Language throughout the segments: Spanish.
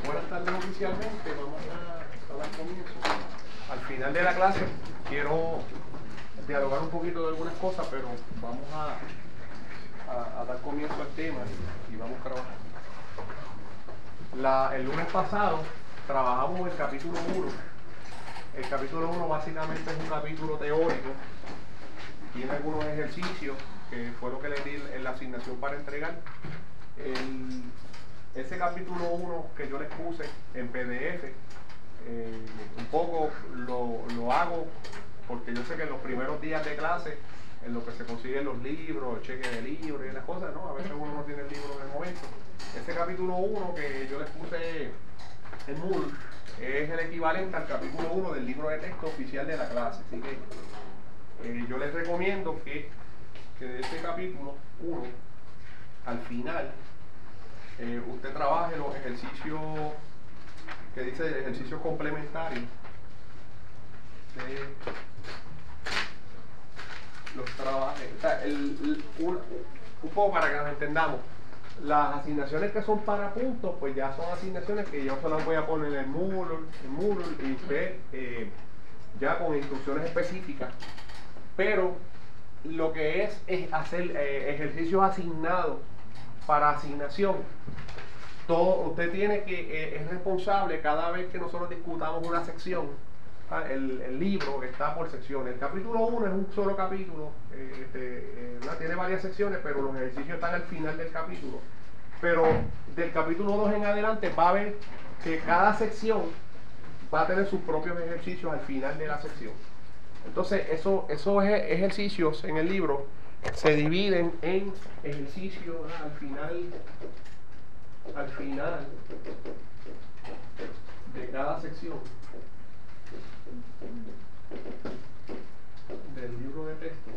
buenas tardes oficialmente. Vamos a dar comienzo. Al final de la clase quiero dialogar un poquito de algunas cosas, pero vamos a dar comienzo al tema y vamos a trabajar. El lunes pasado trabajamos el capítulo 1. El capítulo 1 básicamente es un capítulo teórico. Tiene algunos ejercicios, que fue lo que le di en la asignación para entregar. Ese capítulo 1 que yo les puse en PDF, un poco lo hago porque yo sé que en los primeros días de clase, en lo que se consiguen los libros, el cheque de libros y las cosas, ¿no? A veces uno no tiene el libro en el momento. Ese capítulo 1 que yo les puse en Moodle es el equivalente al capítulo 1 del libro de texto oficial de la clase. Así que yo les recomiendo que de este capítulo 1, al final, usted trabaje los ejercicios que dice ejercicios complementarios. Los trabaje, o sea, un poco para que nos entendamos. Las asignaciones que son para puntos, pues ya son asignaciones que yo se las voy a poner en Moodle y usted ya con instrucciones específicas. Pero lo que es hacer ejercicios asignados para asignación, usted tiene que, es responsable cada vez que nosotros discutamos una sección. El libro está por secciones. El capítulo 1 es un solo capítulo, tiene varias secciones, pero los ejercicios están al final del capítulo. Pero del capítulo 2 en adelante va a ver que cada sección va a tener sus propios ejercicios al final de la sección. Entonces esos ejercicios en el libro se dividen en ejercicios al final de cada sección del libro de texto.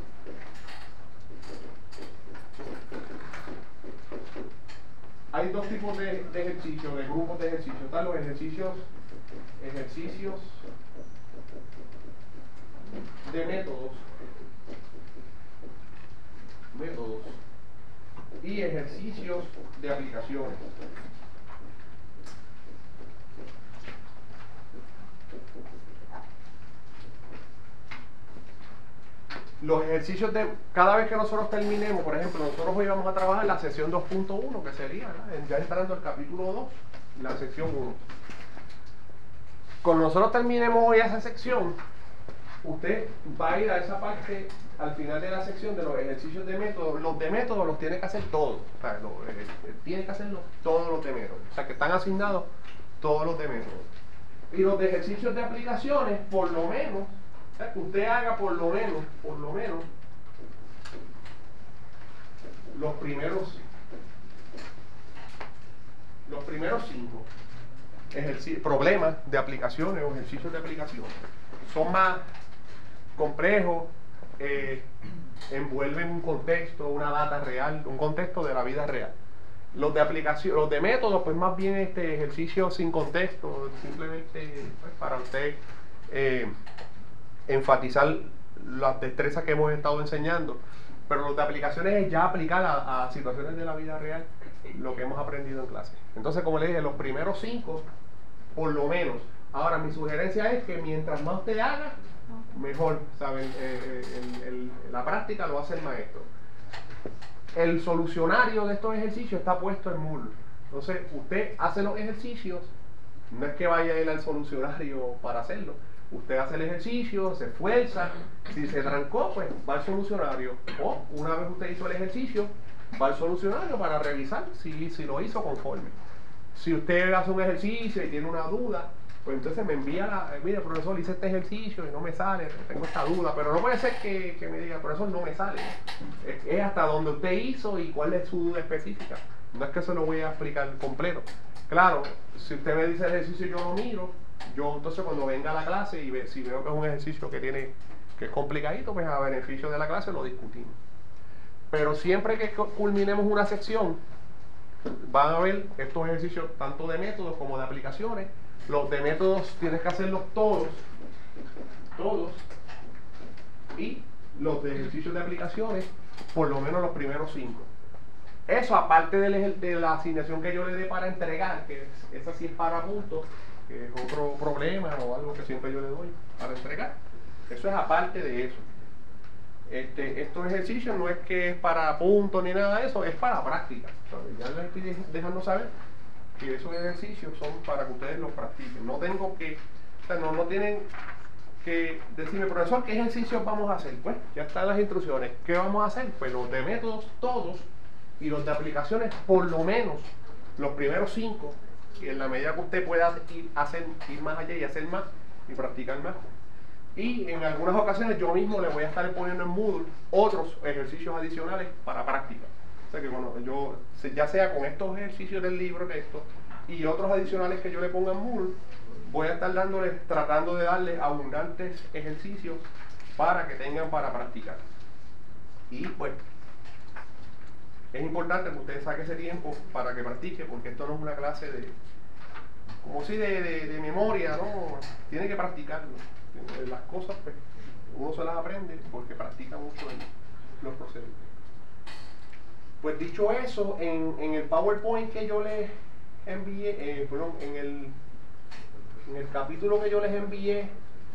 Hay dos tipos de ejercicios, de grupos de ejercicios. Están los ejercicios de métodos y ejercicios de aplicaciones. Los ejercicios cada vez que nosotros terminemos, por ejemplo, nosotros hoy vamos a trabajar la sección 2.1, que sería, ¿no? Ya entrando al capítulo 2, la sección 1. Cuando nosotros terminemos hoy esa sección, usted va a ir a esa parte al final de la sección de los ejercicios de método. Los de método los tiene que hacer todos, o sea, tiene que hacerlos todos los de método, o sea, que están asignados todos los de método. Y los de ejercicios de aplicaciones, por lo menos, que usted haga por lo menos los primeros 5 problemas de aplicaciones o ejercicios de aplicaciones. Son más complejos, envuelven un contexto, una data real, un contexto de la vida real. Los de aplicación, los de método, pues más bien ejercicio sin contexto, simplemente pues, para usted enfatizar las destrezas que hemos estado enseñando. Pero los de aplicaciones es ya aplicar a situaciones de la vida real lo que hemos aprendido en clase. Entonces, como le dije, los primeros 5, por lo menos. Ahora, mi sugerencia es que mientras más usted haga, mejor, ¿saben? La práctica lo hace el maestro. El solucionario de estos ejercicios está puesto en Moodle. Entonces, usted hace los ejercicios, no es que vaya a ir al solucionario para hacerlo. Usted hace el ejercicio, se esfuerza, si se trancó, pues va al solucionario. O una vez usted hizo el ejercicio, va al solucionario para revisar si lo hizo conforme. Si usted hace un ejercicio y tiene una duda, pues entonces me envía, mire profesor, hice este ejercicio y no me sale, tengo esta duda, pero no puede ser que me diga, profesor, no me sale. Es hasta donde usted hizo y cuál es su duda específica. No es que se lo voy a explicar completo. Claro, si usted me dice el ejercicio y yo lo miro, yo entonces cuando venga a la clase y si veo que es un ejercicio que es complicadito, pues a beneficio de la clase lo discutimos. Pero siempre que culminemos una sección, van a ver estos ejercicios tanto de métodos como de aplicaciones. Los de métodos tienes que hacerlos todos, y los de ejercicios de aplicaciones, por lo menos los primeros 5. Eso aparte de la asignación que yo le dé para entregar, que esa sí es para puntos, que es otro problema o algo que siempre yo le doy para entregar. Eso es aparte de eso. Estos ejercicios no es que es para puntos ni nada de eso, es para práctica. Ya les estoy dejando saber que esos ejercicios son para que ustedes los practiquen. No tengo que, o sea, no tienen que decirme, profesor, ¿qué ejercicios vamos a hacer? Pues ya están las instrucciones. ¿Qué vamos a hacer? Pues los de métodos todos y los de aplicaciones por lo menos los primeros 5, y en la medida que usted pueda ir más allá y hacer más y practicar más. Y en algunas ocasiones yo mismo le voy a estar poniendo en Moodle otros ejercicios adicionales para práctica. O sea que bueno, yo, ya sea con estos ejercicios del libro texto y otros adicionales que yo le ponga en Moodle, voy a estar tratando de darle abundantes ejercicios para que tengan para practicar. Y pues, es importante que usted saque ese tiempo para que practique, porque esto no es una clase de, como si de memoria, ¿no? Tiene que practicarlo. Las cosas, pues, uno se las aprende porque practica mucho en los procedimientos. Pues dicho eso, en el PowerPoint que yo les envié, perdón, en el capítulo que yo les envié,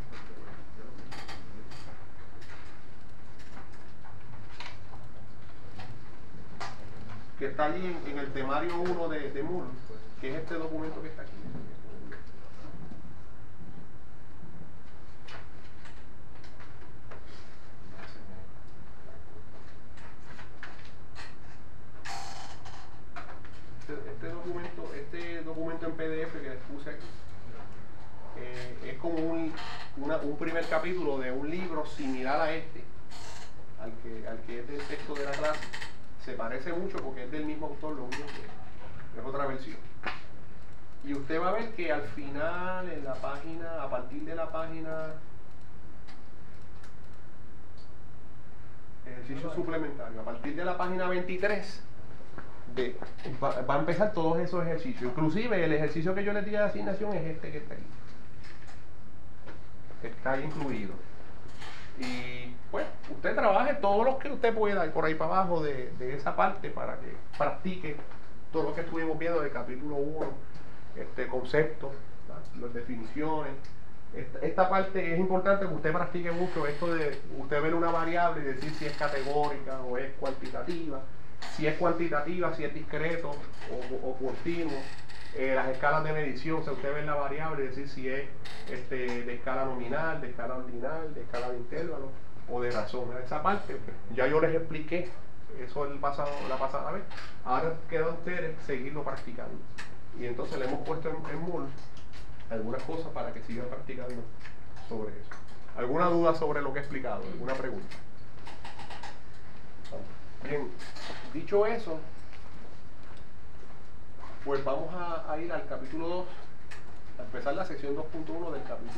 que está allí en el temario 1 de Moodle, que es este documento que está aquí. Este documento en PDF que les puse aquí es como un primer capítulo de un libro similar a este, al que es del texto de la clase. Se parece mucho porque es del mismo autor, lo único que es otra versión. Y usted va a ver que al final, en la página, a partir de la página ejercicio suplementario, a partir de la página 23, va a empezar todos esos ejercicios. Inclusive el ejercicio que yo les di de asignación es este que está aquí. Está ahí incluido. Y pues usted trabaje todos los que usted pueda por ahí para abajo de esa parte para que practique todo lo que estuvimos viendo del capítulo 1, conceptos, las definiciones. Esta parte es importante que usted practique mucho esto de usted ver una variable y decir si es categórica o es cuantitativa. Si es cuantitativa, si es discreto o continuo, las escalas de medición, o sea, usted ve la variable y decir si es de escala nominal, de escala ordinal, de escala de intervalo o de razón. Esa parte, pues, ya yo les expliqué eso la pasada vez. Ahora queda a ustedes seguirlo practicando. Y entonces le hemos puesto en Moodle algunas cosas para que sigan practicando sobre eso. ¿Alguna duda sobre lo que he explicado? ¿Alguna pregunta? Bien, dicho eso, pues vamos a ir al capítulo 2, a empezar la sección 2.1 del capítulo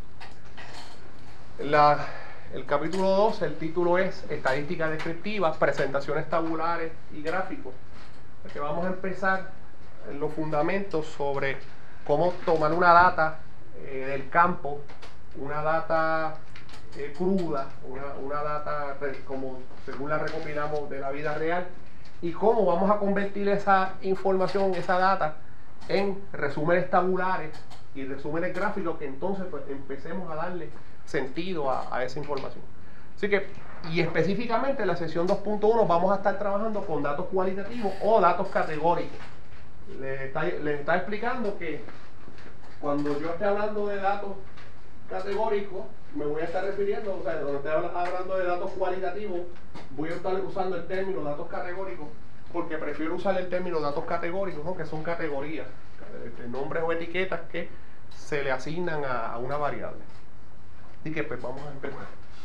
2. El capítulo 2, el título es Estadística Descriptiva, Presentaciones Tabulares y Gráficos. Porque vamos a empezar en los fundamentos sobre cómo tomar una data del campo, una data cruda, una data como según la recopilamos de la vida real, y cómo vamos a convertir esa información, esa data, en resúmenes tabulares y resúmenes gráficos que entonces pues empecemos a darle sentido a esa información. Así que, y específicamente en la sesión 2.1 vamos a estar trabajando con datos cualitativos o datos categóricos. Les está explicando que cuando yo esté hablando de datos categóricos, me voy a estar refiriendo, o sea, cuando esté hablando de datos cualitativos, voy a estar usando el término datos categóricos, porque prefiero usar el término datos categóricos, ¿no? Que son categorías, nombres o etiquetas que se le asignan a una variable. Así que pues vamos a empezar.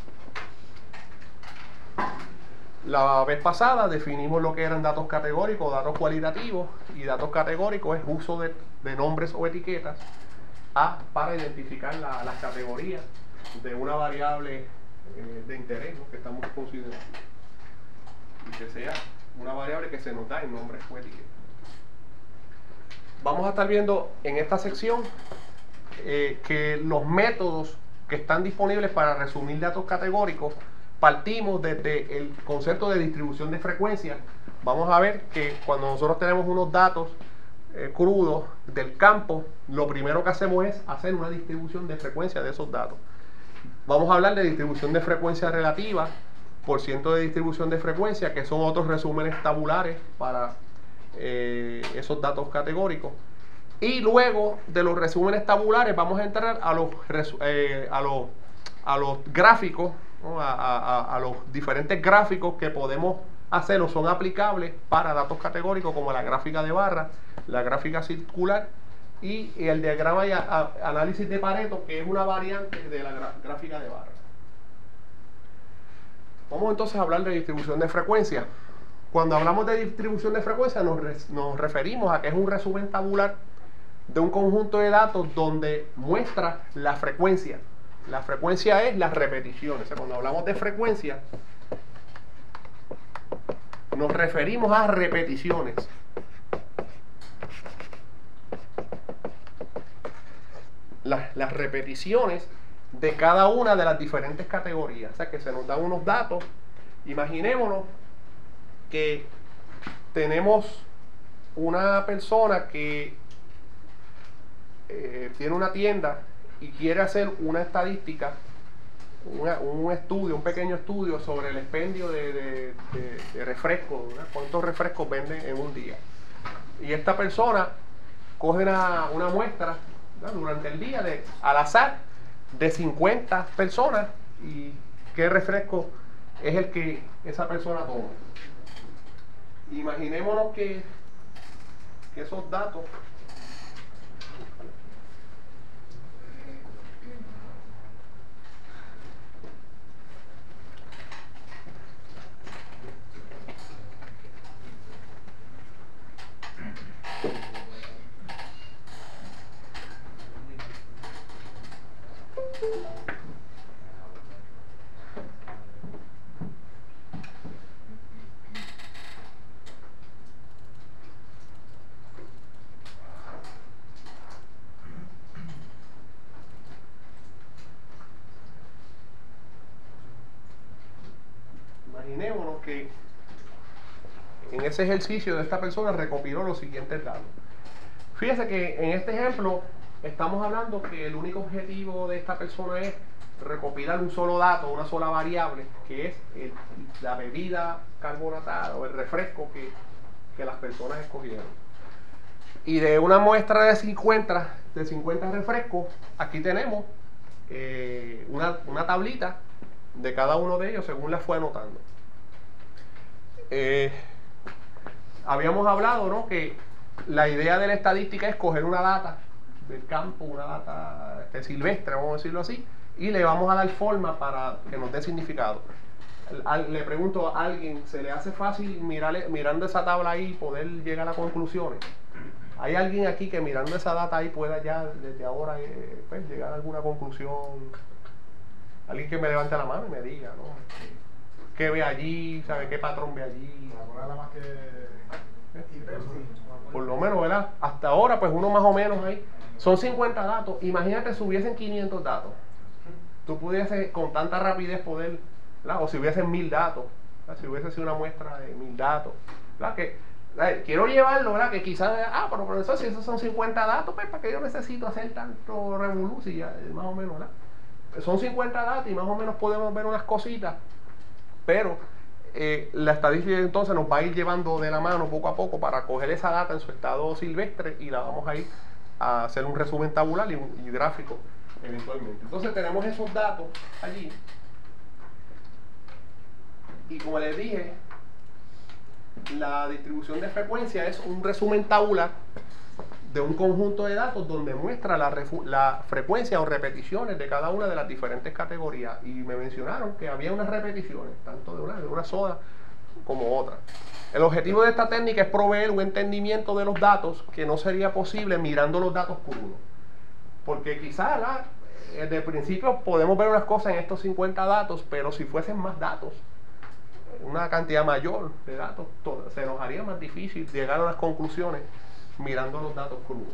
La vez pasada definimos lo que eran datos categóricos, datos cualitativos, y datos categóricos es uso de nombres o etiquetas para identificar las categorías de una variable de interés, ¿no? Que estamos considerando, y que sea una variable que se nos da en nombres o etiquetas. Vamos a estar viendo en esta sección que los métodos que están disponibles para resumir datos categóricos, partimos desde el concepto de distribución de frecuencia vamos a ver que cuando nosotros tenemos unos datos crudos del campo, lo primero que hacemos es hacer una distribución de frecuencia de esos datos. Vamos a hablar de distribución de frecuencia relativa, por ciento de distribución de frecuencia, que son otros resúmenes tabulares para esos datos categóricos. Y luego de los resúmenes tabulares vamos a entrar a los gráficos, ¿no? a los diferentes gráficos que podemos hacer o son aplicables para datos categóricos, como la gráfica de barra, la gráfica circular y el diagrama y análisis de Pareto, que es una variante de la gráfica de barra. Vamos entonces a hablar de distribución de frecuencia. Cuando hablamos de distribución de frecuencia nos referimos a que es un resumen tabular de un conjunto de datos donde muestra la frecuencia. La frecuencia es las repeticiones. O sea, cuando hablamos de frecuencia nos referimos a repeticiones. Las repeticiones de cada una de las diferentes categorías. O sea, que se nos dan unos datos. Imaginémonos que tenemos una persona que tiene una tienda y quiere hacer una estadística, un estudio, un pequeño estudio sobre el expendio de refrescos, ¿no? Cuántos refrescos venden en un día. Y esta persona coge una muestra, ¿no? Durante el día al azar de 50 personas y qué refresco es el que esa persona toma. Imaginémonos que esos datos imaginémonos que en ese ejercicio de esta persona recopiló los siguientes datos. Fíjese que en este ejemplo estamos hablando que el único objetivo de esta persona es recopilar un solo dato, una sola variable, que es la bebida carbonatada o el refresco que las personas escogieron. Y de una muestra de 50 refrescos, aquí tenemos una tablita de cada uno de ellos según las fue anotando. Habíamos hablado, ¿no?, que la idea de la estadística es coger una data del campo, una data silvestre, vamos a decirlo así, y le vamos a dar forma para que nos dé significado. Le pregunto a alguien, ¿se le hace fácil mirando esa tabla ahí poder llegar a conclusiones? ¿Hay alguien aquí que mirando esa data ahí pueda ya desde ahora pues, llegar a alguna conclusión? Alguien que me levante la mano y me diga, ¿no? ¿Qué ve allí? ¿Sabe qué patrón ve allí? Por lo menos, ¿verdad? Hasta ahora, pues uno más o menos ahí. Son 50 datos. Imagínate si hubiesen 500 datos. Tú pudieses con tanta rapidez poder, ¿verdad? O si hubiesen 1000 datos, ¿verdad? Si hubiese sido una muestra de 1000 datos, ¿verdad? Que quiero llevarlo, ¿verdad? Que quizás, pero profesor, si esos son 50 datos, pues ¿para qué yo necesito hacer tanto revolú? Si ya, más o menos, ¿verdad? Son 50 datos y más o menos podemos ver unas cositas, pero la estadística entonces nos va a ir llevando de la mano poco a poco para coger esa data en su estado silvestre y la vamos a ir a hacer un resumen tabular y gráfico eventualmente. Entonces tenemos esos datos allí y como les dije, la distribución de frecuencia es un resumen tabular de un conjunto de datos donde muestra la frecuencia o repeticiones de cada una de las diferentes categorías. Y me mencionaron que había unas repeticiones, tanto de una soda como otra. El objetivo de esta técnica es proveer un entendimiento de los datos que no sería posible mirando los datos crudos. Porque quizás desde el principio podemos ver unas cosas en estos 50 datos, pero si fuesen más datos, una cantidad mayor de datos, se nos haría más difícil llegar a las conclusiones mirando los datos crudos.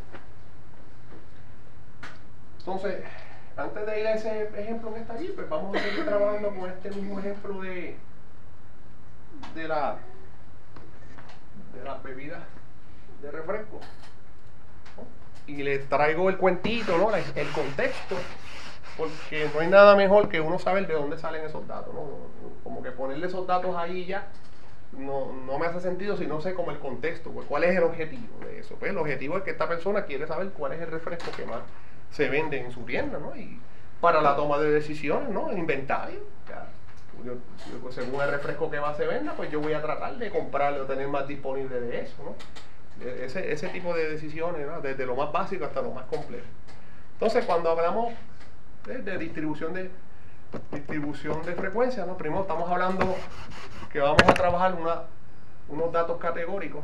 Entonces, antes de ir a ese ejemplo que está allí, pues vamos a seguir trabajando con este mismo ejemplo de de las bebidas de refresco, ¿no? Y les traigo el cuentito, ¿no? El contexto, porque no hay nada mejor que uno saber de dónde salen esos datos, ¿no? Como que ponerle esos datos ahí ya no me hace sentido si no sé como el contexto, pues, cuál es el objetivo de eso. Pues el objetivo es que esta persona quiere saber cuál es el refresco que más se vende en su tienda, ¿no? Y para la toma de decisiones, ¿no? El inventario. Pues, según el refresco que más se venda, pues yo voy a tratar de comprarlo, tener más disponible de eso, ¿no? Ese tipo de decisiones, ¿no? Desde lo más básico hasta lo más complejo. Entonces, cuando hablamos de distribución de frecuencia, ¿no? Primero estamos hablando que vamos a trabajar unos datos categóricos,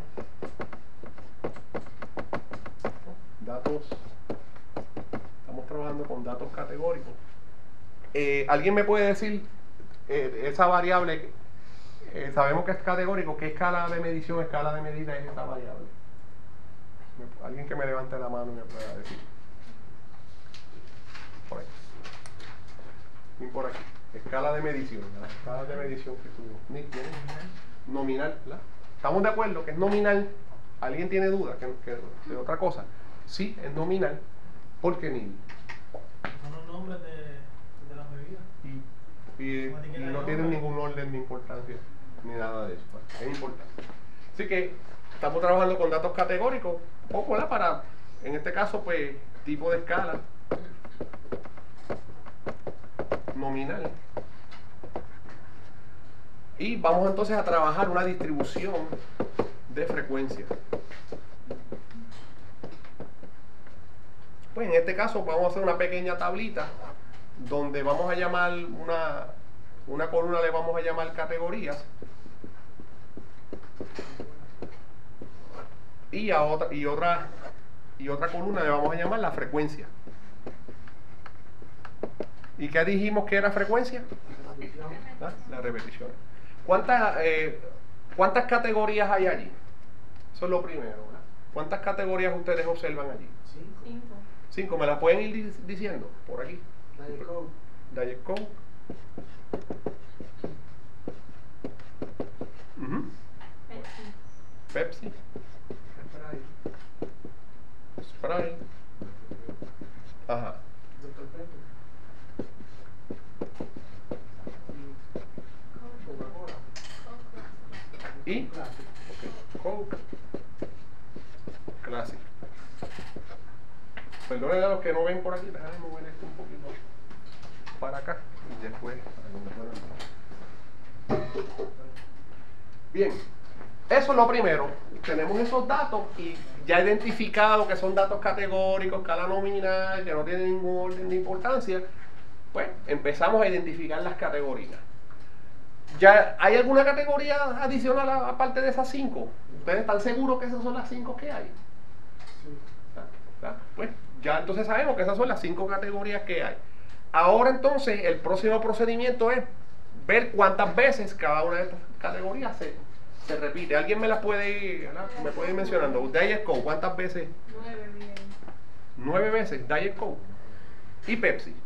¿no? Estamos trabajando con datos categóricos. ¿Alguien me puede decir esa variable? Sabemos que es categórico. ¿Qué escala de medición, escala de medida es esa variable? Alguien que me levante la mano y me pueda decir. Por ahí. Y por aquí. Escala de medición. La escala de medición que tuvo. Nominal, ¿verdad? ¿Estamos de acuerdo que es nominal? ¿Alguien tiene duda que de otra cosa? Sí, es nominal. ¿Por qué ni? Son los nombres de las bebidas. Y no tienen ningún orden ni importancia ni nada de eso. Es importante. Así que estamos trabajando con datos categóricos, poco, ¿verdad? Para, en este caso, pues, tipo de escala nominal. Y vamos entonces a trabajar una distribución de frecuencia. Pues en este caso vamos a hacer una pequeña tablita donde vamos a llamar una columna, le vamos a llamar categorías, y otra columna le vamos a llamar la frecuencia. ¿Y qué dijimos que era frecuencia? ¿Ah? La repetición. ¿Cuántas categorías hay allí? Eso es lo primero, ¿verdad? ¿Cuántas categorías ustedes observan allí? 5. ¿Me las pueden ir diciendo? Por aquí. Diet Coke. Pepsi. Sprite. Ajá. Y Coke Classic. Perdonen a los que no ven por aquí, déjame mover esto un poquito para acá y después. Bien, eso es lo primero. Tenemos esos datos y ya identificado que son datos categóricos, escala nominal, que no tienen ningún orden de importancia. Pues empezamos a identificar las categorías. ¿Ya hay alguna categoría adicional aparte de esas 5? ¿Ustedes están seguros que esas son las 5 que hay? Sí. Pues ya entonces sabemos que esas son las 5 categorías que hay. Ahora entonces el próximo procedimiento es ver cuántas veces cada una de estas categorías se repite. ¿Alguien me las puede ir mencionando? Diet Coke, ¿cuántas veces? 9 bien. 9 veces Diet Coke. ¿Y Pepsi?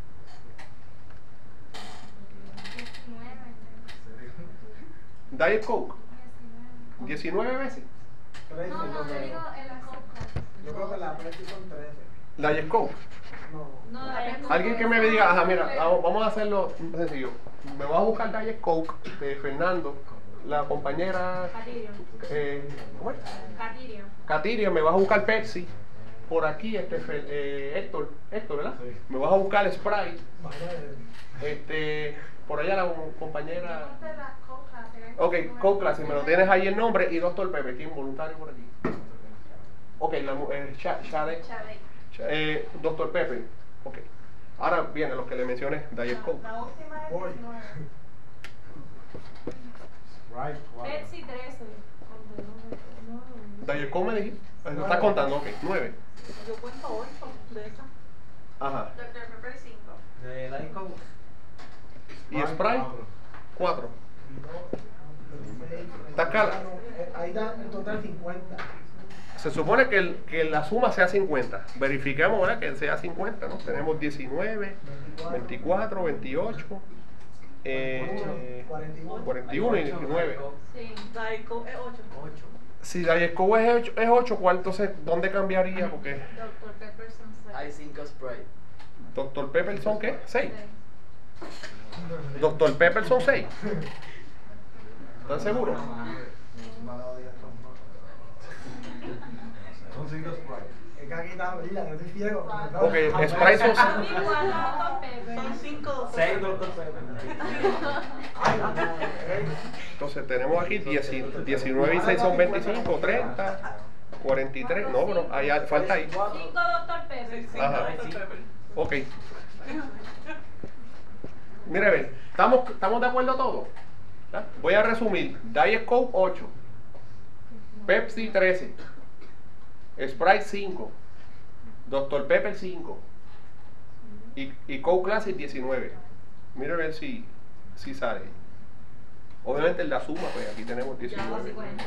19. Diet Coke. 19 veces. 13. No, yo digo en la Coca. Yo creo que la Pepsi son 13. Diet Coke. No, la Pepsi. Alguien que me diga, ajá, mira, vamos a hacerlo sencillo. Me voy a buscar Diet Coke de Fernando, la compañera. ¿Cómo es? Catirio, me vas a buscar Pepsi. Por aquí, Héctor, ¿verdad? Sí. Me vas a buscar Sprite. Por allá la compañera. Ok, Coke Classic, me lo tienes ahí el nombre. Y Dr. Pepe, ¿quién voluntario por aquí? Ok, Shade. Dr. Pepe. Ok. Ahora vienen los que le mencioné, Diet Coke. La última es 19. Pepsi 13. Diet Coke me dijiste. ¿Lo estás contando? Ok, 9. Yo cuento 8 de esas. Ajá. Dr. Pepper 5. De Diet Coke. ¿Y Sprite? 4. ¿Está clara? Ahí da en total 50. Se supone que la suma sea 50. Verificamos, ¿verdad? Que sea 50, ¿no? Tenemos 19, 24, 28, 41 y 19. Sí, Diet Coke es 8. Si Diet Coke es 8, ¿cuál entonces? ¿Dónde cambiaría? Porque Dr. Pepperson Hay 5 Sprite. Dr. Pepper son ¿qué? 6. Dr. Pepper son 6. ¿Están seguros? Son 5 Sprite. Es que aquí está Lila, no estoy ciego. Ok, Sprite son A mí igual a Dr. Pepper. Son 5 6 Dr. Pepper. Entonces tenemos aquí 19 y 6 son 25, 30, 43. No, pero falta ahí. 5 Dr. Pepper. Ajá. Ok. Mire, ven, ¿estamos de acuerdo todos? ¿Ya? Voy a resumir. Diet Coke 8, Pepsi 13, Sprite 5, Dr. Pepper 5 y Coke Classic 19. Mire a ver si sale. Obviamente en la suma, pues aquí tenemos 19. ¿No 50?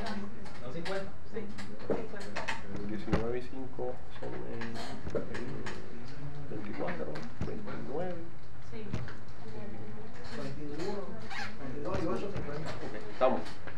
19 y 5 son 24, 29. Sí. 21, 22 y 8, 50. Estamos.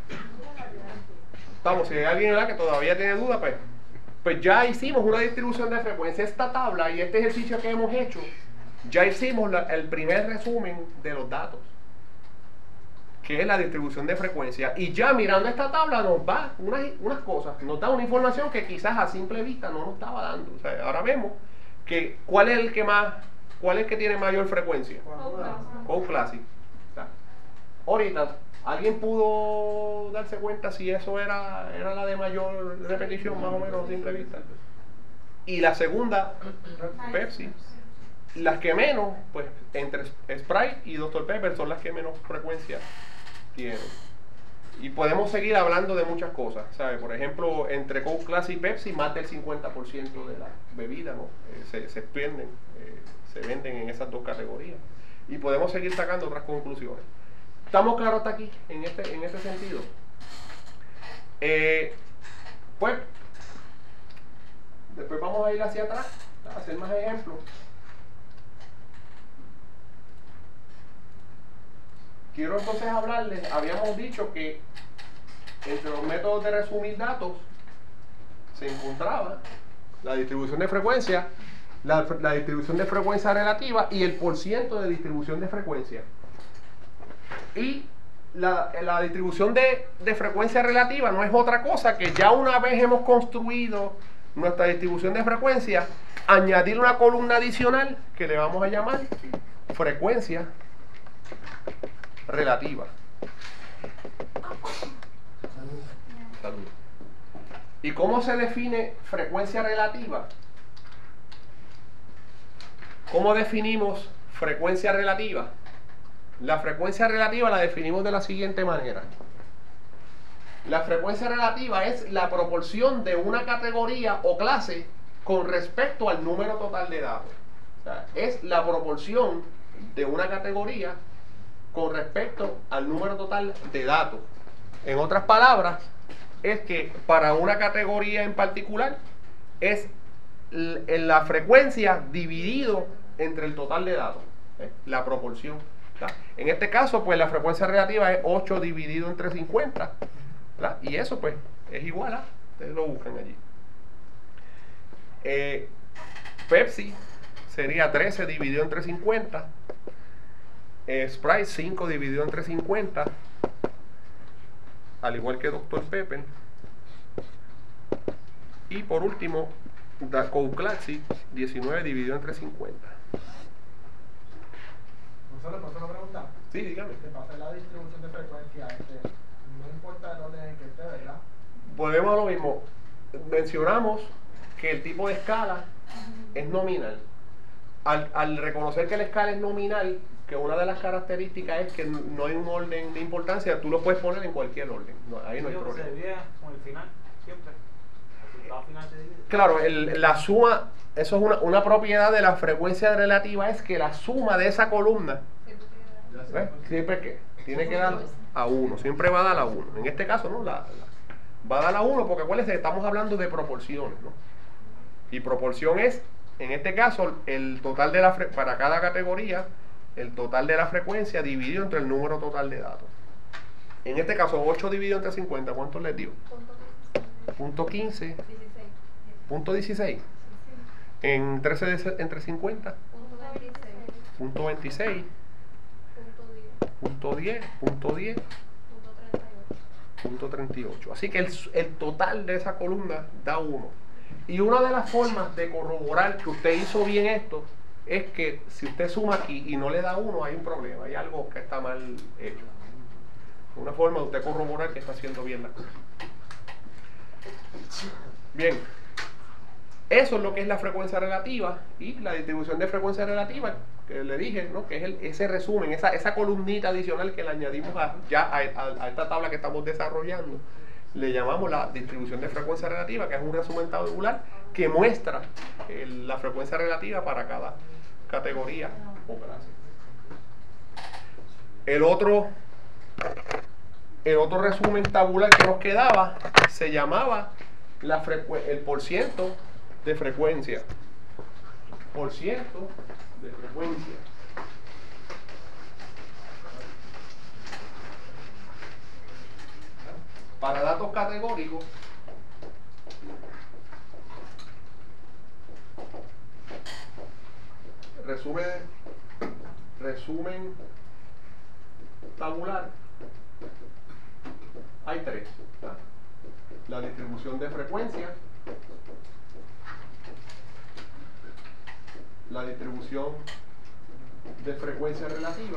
Si hay alguien que todavía tiene duda, pues ya hicimos una distribución de frecuencia. Esta tabla y este ejercicio que hemos hecho, ya hicimos el primer resumen de los datos, que es la distribución de frecuencia. Y ya mirando esta tabla nos va unas cosas, nos da una información que quizás a simple vista no nos estaba dando. O sea, ahora vemos que cuál es el que tiene mayor frecuencia. Coke Classic. Ahorita, ¿alguien pudo darse cuenta si eso era la de mayor repetición, más o menos a simple vista? Y la segunda, Pepsi. Las que menos, pues entre Sprite y Dr. Pepper son las que menos frecuencia tienen. Y podemos seguir hablando de muchas cosas, ¿sabe? Por ejemplo, entre Coke Classic y Pepsi, más del 50% de la bebida, ¿no? se expenden, se venden en esas dos categorías. Y podemos seguir sacando otras conclusiones. ¿Estamos claros hasta aquí, en este sentido? Pues, después vamos a ir hacia atrás, a hacer más ejemplos. Quiero entonces hablarles, habíamos dicho que entre los métodos de resumir datos se encontraba la distribución de frecuencia, la distribución de frecuencia relativa y el porciento de distribución de frecuencia. Y la distribución de frecuencia relativa no es otra cosa que ya una vez hemos construido nuestra distribución de frecuencia, añadir una columna adicional que le vamos a llamar frecuencia relativa. Salud. ¿Y cómo se define frecuencia relativa? ¿Cómo definimos frecuencia relativa? La frecuencia relativa la definimos de la siguiente manera. La frecuencia relativa es la proporción de una categoría o clase con respecto al número total de datos. O sea, es la proporción de una categoría con respecto al número total de datos. En otras palabras, es que para una categoría en particular es la frecuencia dividido entre el total de datos, la proporción. En este caso, pues la frecuencia relativa es 8 dividido entre 50, ¿verdad? Y eso pues es igual a, ustedes lo buscan allí. Pepsi sería 13 dividido entre 50. Sprite 5 dividido entre 50, al igual que Dr. Pepper. Y por último, Coke Classic 19 dividido entre 50. ¿Solo pasó una pregunta? Sí, dígame. Para hacer la distribución de frecuencia, no importa el orden en que esté, ¿verdad? Volvemos a lo mismo. Mencionamos que el tipo de escala es nominal. Al reconocer que la escala es nominal, que una de las características es que no hay un orden de importancia, tú lo puedes poner en cualquier orden. No, ahí no hay problema. Se divide con el final, siempre. El resultado final se divide. Claro, la suma, eso es una propiedad de la frecuencia relativa, es que la suma de esa columna, ¿ves? Siempre que tiene que dar a 1, siempre va a dar a 1. En este caso, ¿no? Va a dar a 1 porque acuérdense, estamos hablando de proporciones, ¿no? Y proporción es, en este caso, el total de para cada categoría, el total de la frecuencia dividido entre el número total de datos. En este caso, 8 dividido entre 50, ¿cuánto les dio? punto 15, 16. punto 16. En 13 entre 50, Punto 26. punto 26, punto Punto 10. 10, punto 10, Punto 38. punto 38. Así que el total de esa columna da 1. Y una de las formas de corroborar que usted hizo bien esto es que si usted suma aquí y no le da 1, hay un problema, hay algo que está mal hecho. Una forma de usted corroborar que está haciendo bien la cosa. Bien, eso es lo que es la frecuencia relativa y la distribución de frecuencia relativa que le dije, ¿no? Que es ese resumen, esa columnita adicional que le añadimos a esta tabla que estamos desarrollando. Le llamamos la distribución de frecuencia relativa, que es un resumen tabular que muestra la frecuencia relativa para cada categoría o clase. El otro resumen tabular que nos quedaba se llamaba el porciento de frecuencia. Porciento de frecuencia. Para datos categóricos, resumen tabular, hay 3. La distribución de frecuencia, la distribución de frecuencia relativa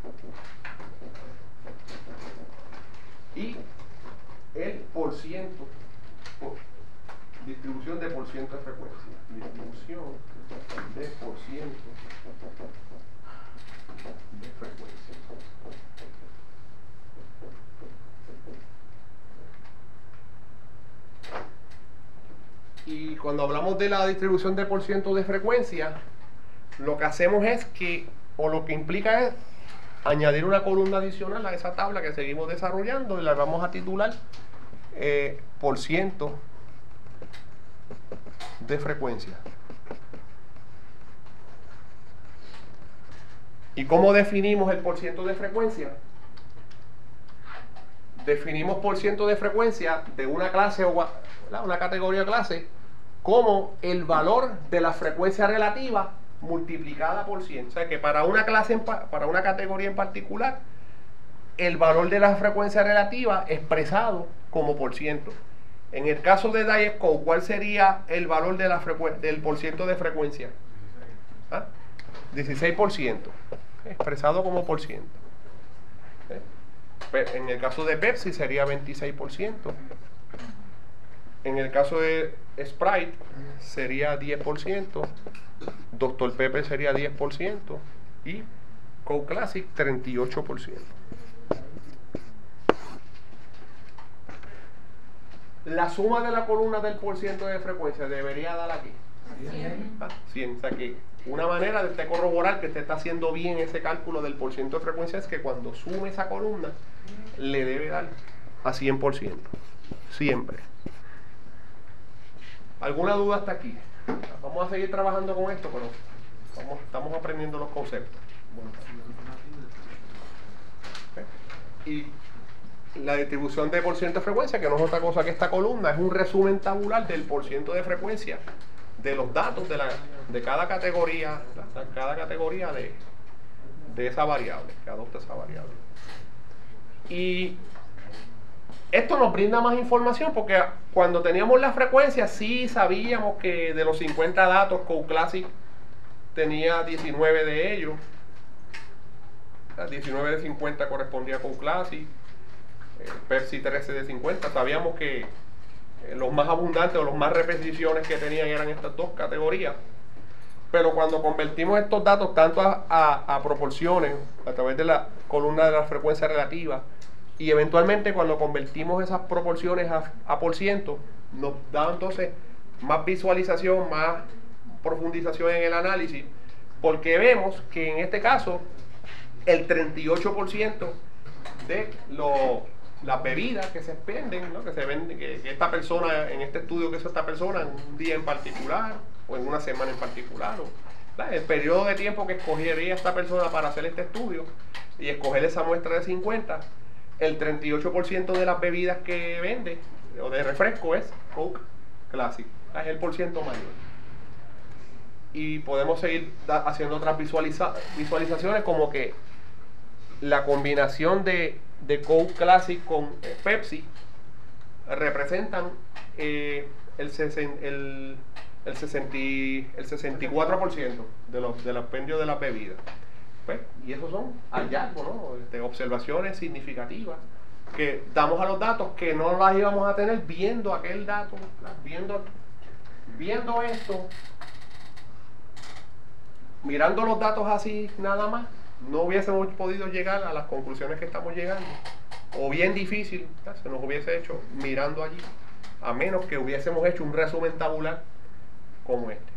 y el porciento, distribución de porciento de frecuencia, distribución de porciento de frecuencia. Y cuando hablamos de la distribución de porciento de frecuencia, lo que hacemos es que, o lo que implica es añadir una columna adicional a esa tabla que seguimos desarrollando y la vamos a titular porciento de frecuencia. ¿Y cómo definimos el porciento de frecuencia? Definimos porciento de frecuencia de una clase o una categoría clase como el valor de la frecuencia relativa multiplicada por 100. O sea que para una clase, para una categoría en particular, el valor de la frecuencia relativa expresado como por ciento. En el caso de Diet Code, ¿cuál sería el valor de del porciento de frecuencia? 16%, expresado como por ciento. En el caso de Pepsi sería 26%. En el caso de Sprite sería 10%. Dr. Pepper sería 10% y Coke Classic 38%. La suma de la columna del porciento de frecuencia debería dar aquí 100. O sea que una manera de usted corroborar que usted está haciendo bien ese cálculo del porciento de frecuencia es que cuando sume esa columna le debe dar a 100%. Siempre. ¿Alguna duda hasta aquí? Vamos a seguir trabajando con esto, pero estamos aprendiendo los conceptos. Y la distribución de porciento de frecuencia, que no es otra cosa que esta columna, es un resumen tabular del porciento de frecuencia de los datos de cada categoría, de esa variable, que adopta esa variable. Y esto nos brinda más información porque cuando teníamos la frecuencia sí sabíamos que de los 50 datos Coke Classic tenía 19 de ellos. 19 de 50 correspondía a Coke Classic, Pepsi 13 de 50. Sabíamos que los más abundantes o los más repeticiones que tenían eran estas dos categorías. Pero cuando convertimos estos datos tanto a proporciones a través de la columna de la frecuencia relativa y eventualmente cuando convertimos esas proporciones a por ciento, nos da entonces más visualización, más profundización en el análisis, porque vemos que en este caso el 38% de las bebidas que se venden, ¿no? que esta persona, en este estudio que hizo esta persona en un día en particular o en una semana en particular, el periodo de tiempo que escogería esta persona para hacer este estudio y escoger esa muestra de 50, el 38% de las bebidas que vende o de refresco es Coke Classic. Es el porciento mayor. Y podemos seguir haciendo otras visualizaciones, como que la combinación de Coke Classic con Pepsi representan el 64% del expendio de la bebida. Pues, y esos son hallazgos, ¿no? Observaciones significativas que damos a los datos que no las íbamos a tener viendo aquel dato, viendo esto, mirando los datos así nada más, no hubiésemos podido llegar a las conclusiones que estamos llegando, o bien difícil, se nos hubiese hecho mirando allí, a menos que hubiésemos hecho un resumen tabular como este.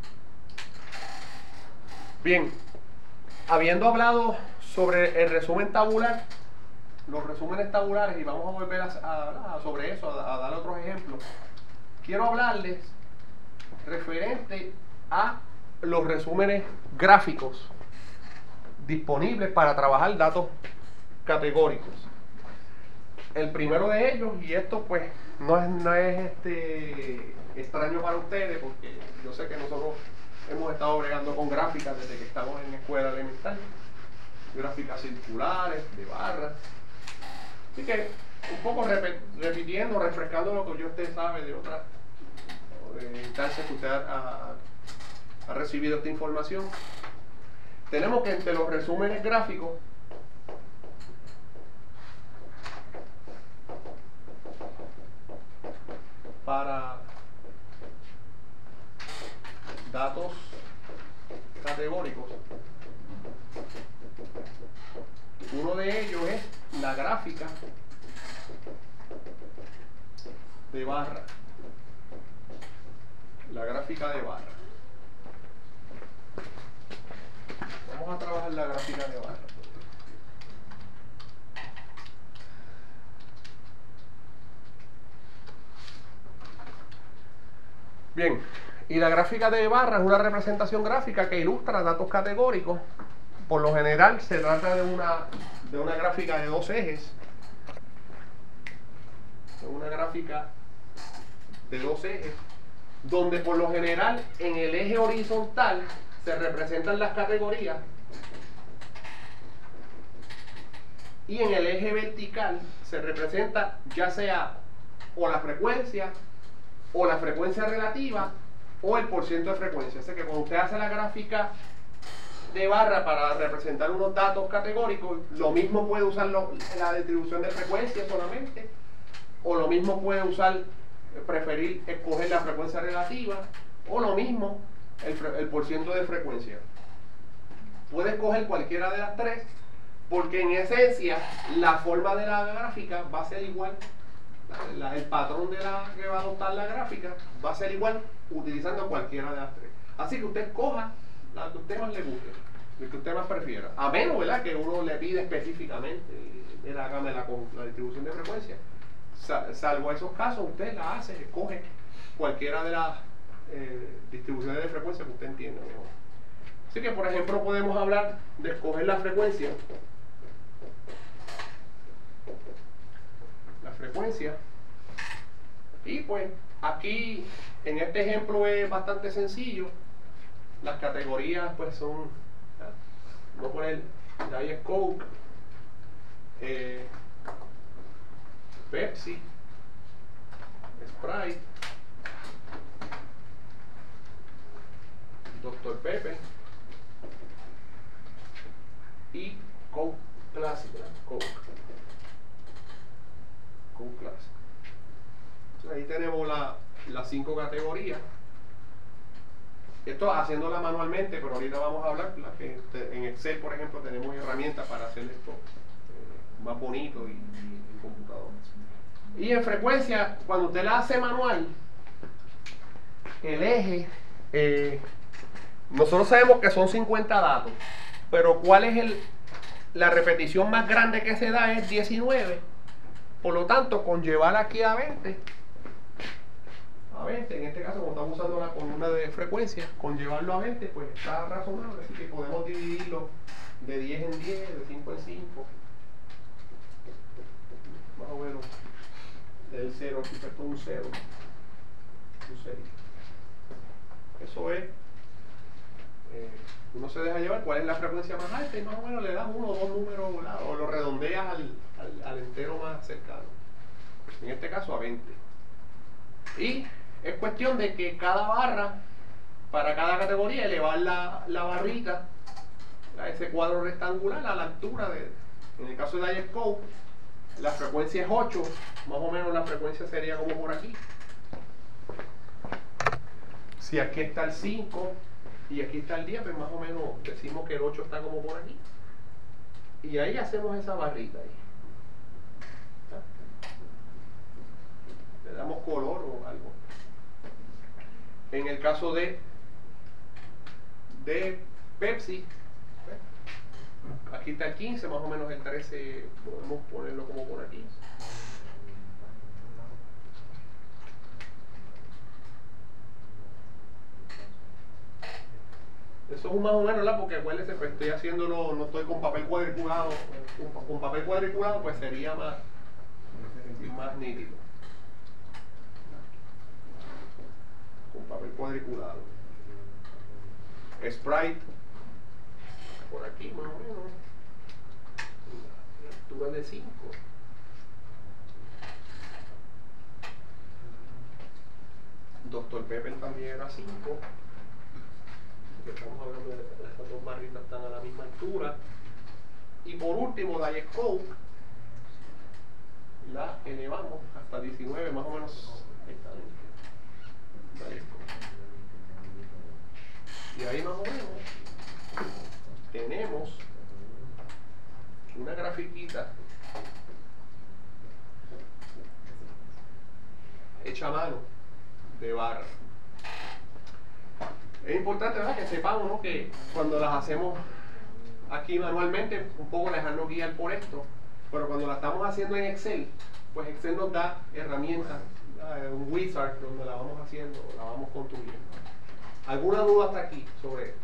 Bien, habiendo hablado sobre el resumen tabular, los resúmenes tabulares, y vamos a volver sobre eso, a dar otros ejemplos, quiero hablarles referente a los resúmenes gráficos disponibles para trabajar datos categóricos. El primero de ellos, y esto pues no es extraño para ustedes, porque yo sé que nosotros hemos estado bregando con gráficas desde que estamos en escuela elemental, gráficas circulares, de barras, así que un poco repitiendo, refrescando lo que usted sabe de otras instancias que usted ha recibido esta información. Tenemos que entre los resúmenes gráficos para datos categóricos, uno de ellos es la gráfica de barra. La gráfica de barra. Vamos a trabajar la gráfica de barra. Bien, y la gráfica de barra es una representación gráfica que ilustra datos categóricos. Por lo general se trata de una gráfica de dos ejes. Una gráfica de dos ejes, donde por lo general en el eje horizontal se representan las categorías y en el eje vertical se representa ya sea o la frecuencia relativa o el porciento de frecuencia. Así que cuando usted hace la gráfica de barra para representar unos datos categóricos, lo mismo puede usar la distribución de frecuencia solamente, o lo mismo puede usar, escoger la frecuencia relativa, o lo mismo el porciento de frecuencia. Puede escoger cualquiera de las tres, porque en esencia la forma de la gráfica va a ser igual, el patrón que va a adoptar la gráfica va a ser igual utilizando cualquiera de las tres. Así que usted escoja la que usted más le guste, la que usted más prefiera, a menos, ¿verdad?, que uno le pide específicamente, mira, hágamela con la distribución de frecuencia. Salvo esos casos, usted la hace, escoge cualquiera de las distribuciones de frecuencia que usted entienda mejor. Así que, por ejemplo, podemos hablar de escoger la frecuencia. Y pues aquí en este ejemplo es bastante sencillo. Las categorías pues son, voy a poner, ahí es Coke, Pepsi, Sprite, Dr. Pepper y Coke Classic, Coke Classic. Ahí tenemos las 5 categorías. Esto haciéndola manualmente, pero ahorita vamos a hablar que en Excel, por ejemplo, tenemos herramientas para hacer esto más bonito y en computador. Y en frecuencia, cuando usted la hace manual, el eje, nosotros sabemos que son 50 datos, pero ¿cuál es la repetición más grande que se da? Es 19. Por lo tanto, conllevar aquí a 20, en este caso, como estamos usando la columna de frecuencia, conllevarlo a 20, pues está razonable. Así que podemos dividirlo de 10 en 10, de 5 en 5, más o menos el 0, aquí puesto un 0, un 6. Eso es, uno se deja llevar cuál es la frecuencia más alta y más o menos le das uno o dos números, ¿verdad? O lo redondeas al entero más cercano, en este caso a 20. Y es cuestión de que cada barra, para cada categoría, elevar la barrita, ese cuadro rectangular a la altura en el caso de ISCO, la frecuencia es 8, más o menos la frecuencia sería como por aquí. Si aquí está el 5 y aquí está el 10, pues más o menos decimos que el 8 está como por aquí. Y ahí hacemos esa barrita ahí. Le damos color o algo. En el caso de Pepsi, aquí está el 15, más o menos el 13, podemos ponerlo como por aquí. Eso es un más o menos, ¿verdad? Porque acuérdense, pues estoy haciéndolo, no estoy con papel cuadriculado. Con papel cuadriculado pues sería más nítido. Con papel cuadriculado. Sprite, por aquí más o menos. La altura de 5. Dr. Pepper también era 5. Estamos hablando de estas dos barritas están a la misma altura. Y por último, Diet Coke la elevamos hasta 19, más o menos. Ahí está, Diet Coke. Y ahí más o menos tenemos una grafiquita hecha a mano de barra. Es importante, ¿verdad?, que sepamos, ¿no?, que cuando las hacemos aquí manualmente, un poco dejarnos guiar por esto, pero cuando la estamos haciendo en Excel, pues Excel nos da herramientas, un wizard donde la vamos haciendo, la vamos construyendo. ¿Alguna duda hasta aquí sobre esto?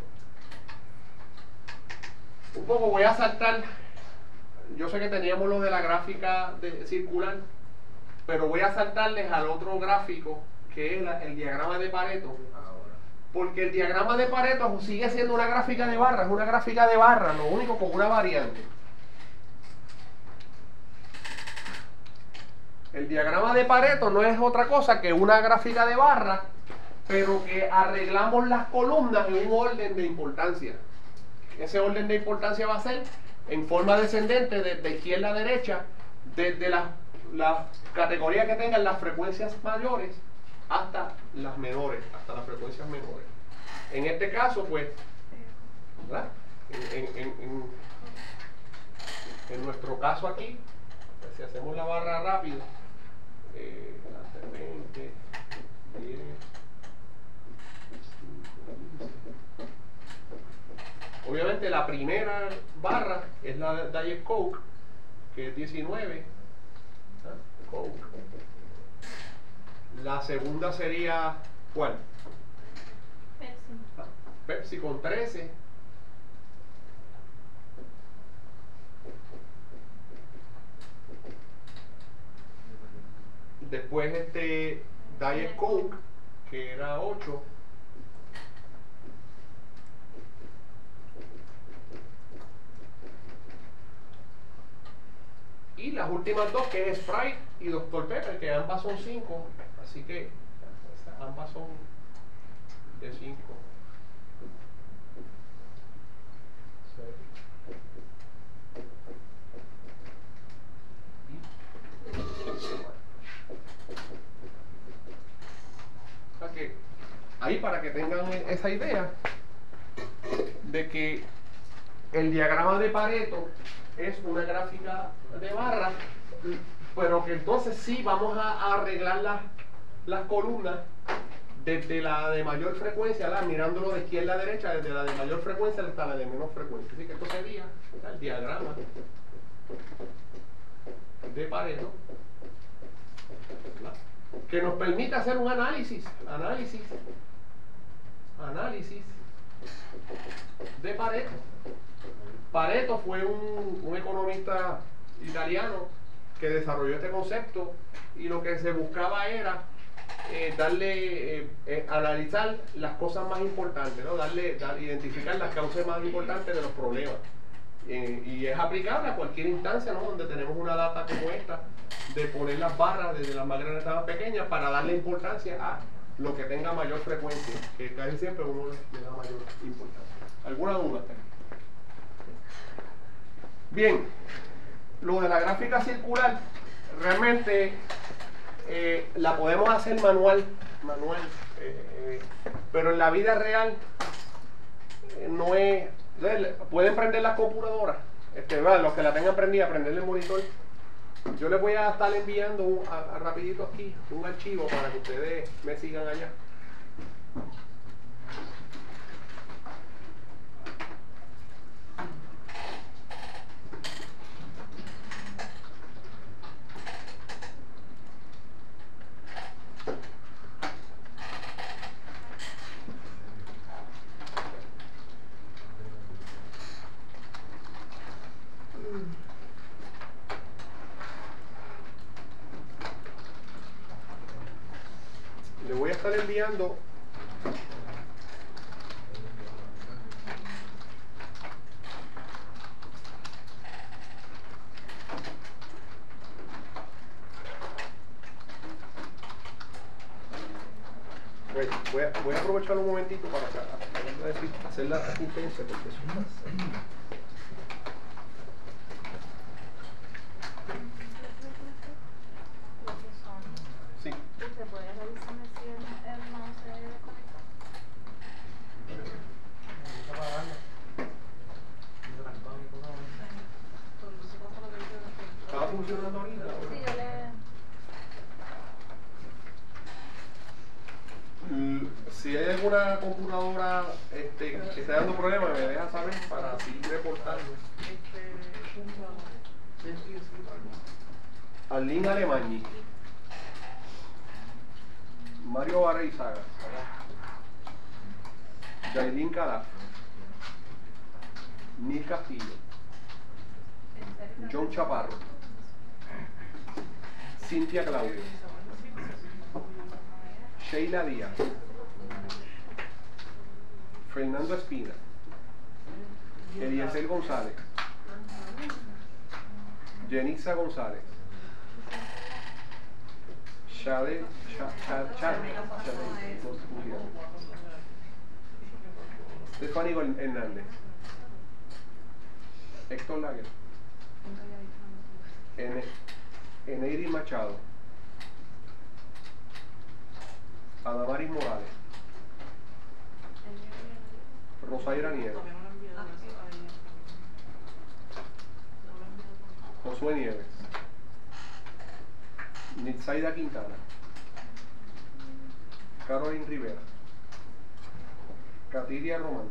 Un poco voy a saltar, yo sé que teníamos lo de la gráfica circular, pero voy a saltarles al otro gráfico, que es el diagrama de Pareto. Porque el diagrama de Pareto sigue siendo una gráfica de barra, es una gráfica de barra, lo único con una variante. El diagrama de Pareto no es otra cosa que una gráfica de barra, pero que arreglamos las columnas en un orden de importancia. Ese orden de importancia va a ser en forma descendente desde izquierda a derecha, desde las categorías que tengan las frecuencias mayores hasta las menores, hasta las frecuencias menores. En este caso, pues, ¿verdad?, en nuestro caso aquí, pues, si hacemos la barra rápido, 20, 10, 5, 15. Obviamente la primera barra es la de Diet Coke, que es 19, Coke. La segunda sería, ¿cuál? Pepsi. Pepsi con 13. Después Diet Coke, que era 8. Y las últimas dos, que es Sprite y Dr. Pepper, que ambas son 5. Así que ambas son de 5. O sea que ahí, para que tengan esa idea de que el diagrama de Pareto es una gráfica de barra, pero que entonces sí vamos a arreglar las columnas desde la de mayor frecuencia, mirándolo de izquierda a derecha, desde la de mayor frecuencia hasta la de menor frecuencia. Así que esto sería el diagrama de Pareto, ¿verdad?, que nos permite hacer un análisis de Pareto. Pareto fue un economista italiano que desarrolló este concepto, y lo que se buscaba era analizar las cosas más importantes, ¿no? Identificar las causas más importantes de los problemas. Y es aplicable a cualquier instancia, ¿no? Donde tenemos una data como esta, de poner las barras desde las más grandes hasta las más pequeñas para darle importancia a lo que tenga mayor frecuencia, que casi siempre uno le da mayor importancia. ¿Alguna duda? Bien, lo de la gráfica circular, realmente la podemos hacer manual, pero en la vida real no es. Pueden prender las computadoras, los que la tengan prendida, prenderle el monitor. Yo les voy a estar enviando rapidito aquí un archivo para que ustedes me sigan allá. Le voy a estar enviando voy a aprovechar un momentito para hacer la asistencia, porque eso es sí. ¿Usted puede revisarme si el mouse se desconecta? ¿Estaba funcionando ahorita? Sí, yo le... Si hay alguna computadora que esté dando problemas, me deja saber para así reportarlo. Arlene Alemagni, Mario Barreizaga, Jailin Calaf, Nil Castillo, John Chaparro, Cintia Claudio, Sheila Díaz, Fernando Espina, Eliezer González, Yenixa González, Shade Stephanie Hernández, Héctor Laguer, Eneiri Machado, Adamaris Morales, Rosaira Nieves, Josué Nieves, Nitzaida Quintana, Caroline Rivera, Katiria Román,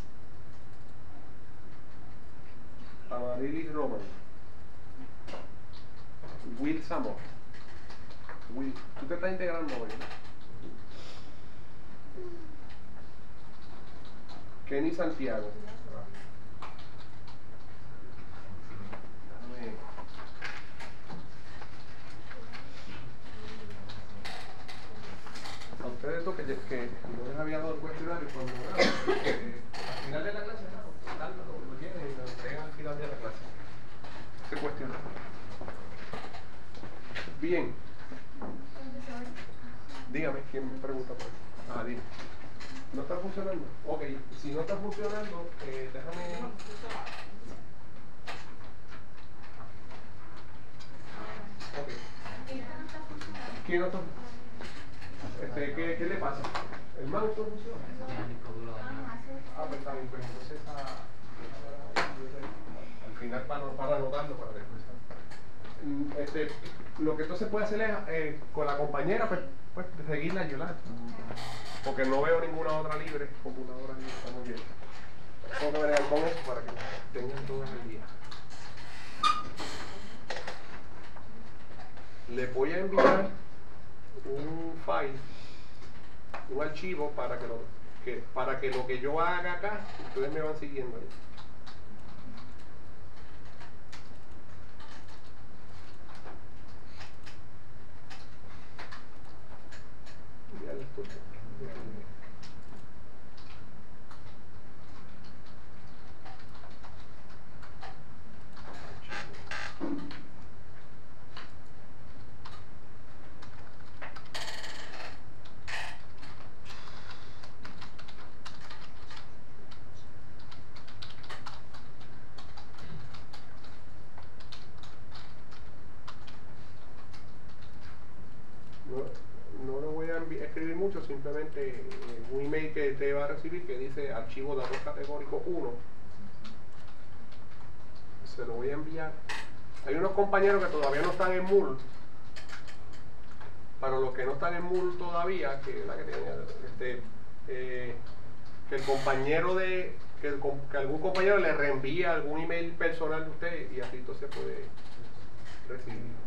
Amarilis Román, Will Zamor. Will, tú te estás integrando hoy, ¿no? Kenny Santiago. A ustedes dos que no les había dado el cuestionario cuando al final de la clase, lo llenen y lo entregan al final de la clase. Ese cuestionario. Bien. Dígame, ¿quién me pregunta por eso? Dime. ¿No está funcionando? Ok, si no está funcionando, déjame... Ok. ¿Quién no está funcionando? ¿Qué le pasa? ¿El mouse no funciona? Pues está bien, pues entonces al final para anotarlo para después. Lo que entonces puede hacer es con la compañera pues seguirla a Yolanda, porque no veo ninguna otra libre computadora ahí, está muy bien. Tengo que bregar con esto para que tengan todo el día. Le voy a enviar un file, un archivo para que lo que yo haga acá, ustedes me van siguiendo ahí. mucho, simplemente un email que te va a recibir que dice archivo datos categórico 1. Se lo voy a enviar. Hay unos compañeros que todavía no están en Moodle. Para los que no están en Moodle todavía, que el compañero que algún compañero le reenvía algún email personal de usted y así entonces puede recibir.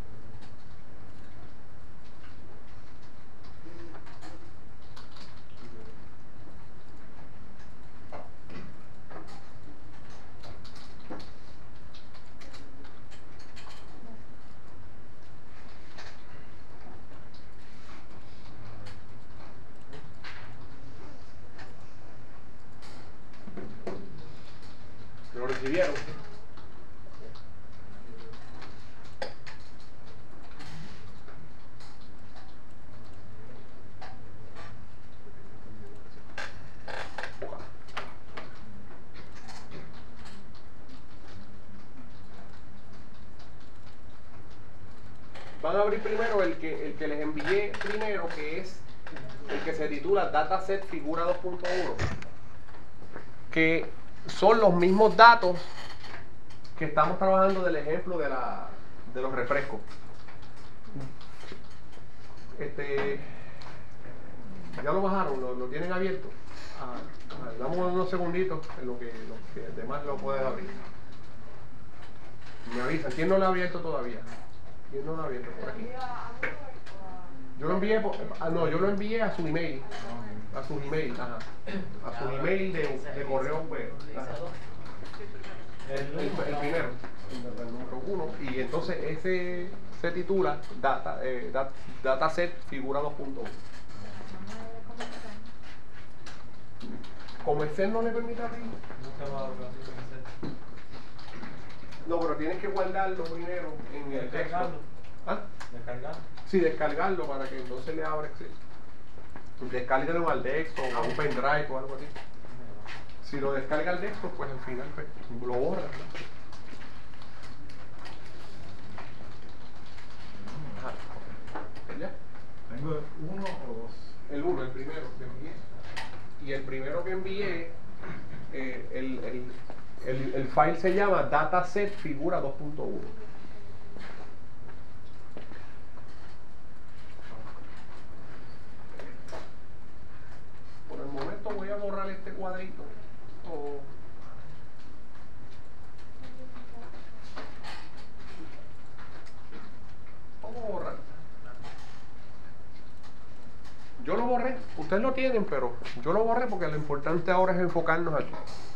¿Lo recibieron? Van a abrir primero el que les envié primero, que es el que se titula Dataset Figura 2.1, que son los mismos datos que estamos trabajando del ejemplo de los refrescos. ¿Ya lo bajaron? ¿Lo tienen abierto? Damos unos segunditos en lo que demás lo pueden abrir. Me avisan. ¿Quién no lo ha abierto todavía? ¿Quién no lo ha abierto por aquí? Yo lo envié yo lo envié a su email. A su email, ajá. A su email de correo web. El primero, el número 1. Y entonces ese se titula Dataset Figura 2.1. ¿Como Excel no le permite abrir? No, pero tienes que guardarlo primero en el texto. ¿Ah? ¿Descargarlo? Sí, descargarlo para que entonces le abra Excel. Descárguelo al desktop o a un pendrive o algo así. Si lo descarga al desktop, pues al final pues, lo borra. ¿Ya? ¿Tengo uno o dos? El 1, el primero que envié. Y el primero que envié, el file se llama Dataset Figura 2.1. Por el momento voy a borrar este cuadrito. Vamos a borrar. Yo lo borré, ustedes lo tienen, pero yo lo borré porque lo importante ahora es enfocarnos aquí.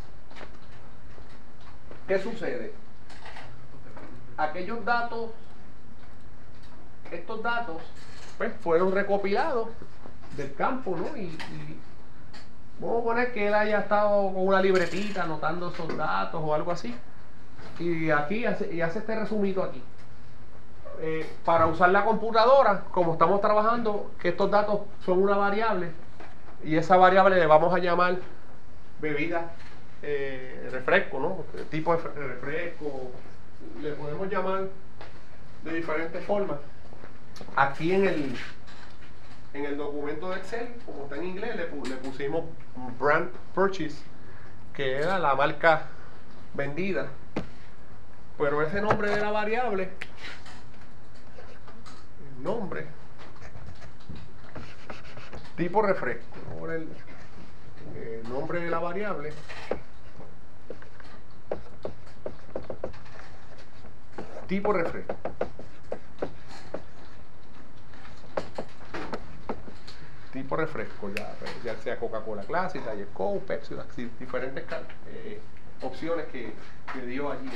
¿Qué sucede? Aquellos datos, estos datos, pues fueron recopilados del campo, ¿no? Y vamos a poner que él haya estado con una libretita anotando esos datos o algo así. Y aquí hace este resumito aquí. Para usar la computadora, como estamos trabajando, que estos datos son una variable y esa variable le vamos a llamar bebida, refresco, ¿no? Tipo de refresco, le podemos llamar de diferentes formas. Aquí en el documento de Excel, como está en inglés, le pusimos brand purchase, que era la marca vendida, pero ese nombre de la variable, nombre, tipo refresco, ahora el nombre de la variable, tipo refresco, tipo refresco, ya sea Coca-Cola Classic, Diet Coke, Pepsi, diferentes opciones que dio allí.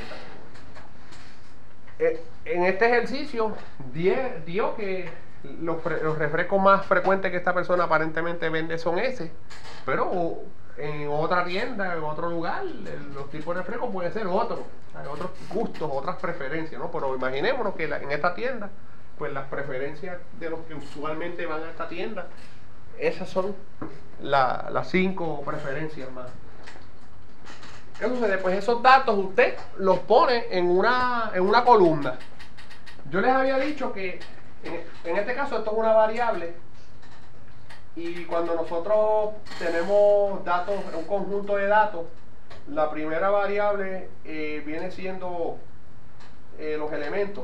En este ejercicio dio que los refrescos más frecuentes que esta persona aparentemente vende son ese, pero en otra tienda, en otro lugar, los tipos de refrescos pueden ser otros, hay otros gustos, otras preferencias, ¿no? Pero imaginémonos que en esta tienda, pues las preferencias de los que usualmente van a esta tienda, esas son las 5 preferencias más. ¿Qué sucede? Pues esos datos usted los pone en una columna. Yo les había dicho que en este caso esto es una variable Y cuando nosotros tenemos datos, un conjunto de datos, la primera variable viene siendo los elementos.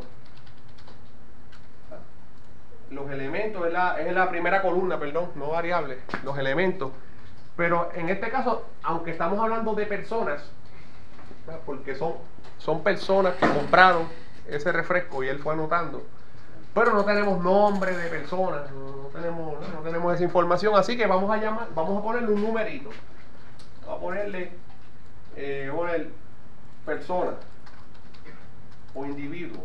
Los elementos es la primera columna, perdón, no variable, los elementos. Pero en este caso, aunque estamos hablando de personas, porque son personas que compraron ese refresco y él fue anotando, pero no tenemos nombre de personas, no tenemos esa información, así que vamos a ponerle un numerito. Vamos a ponerle persona o individuo,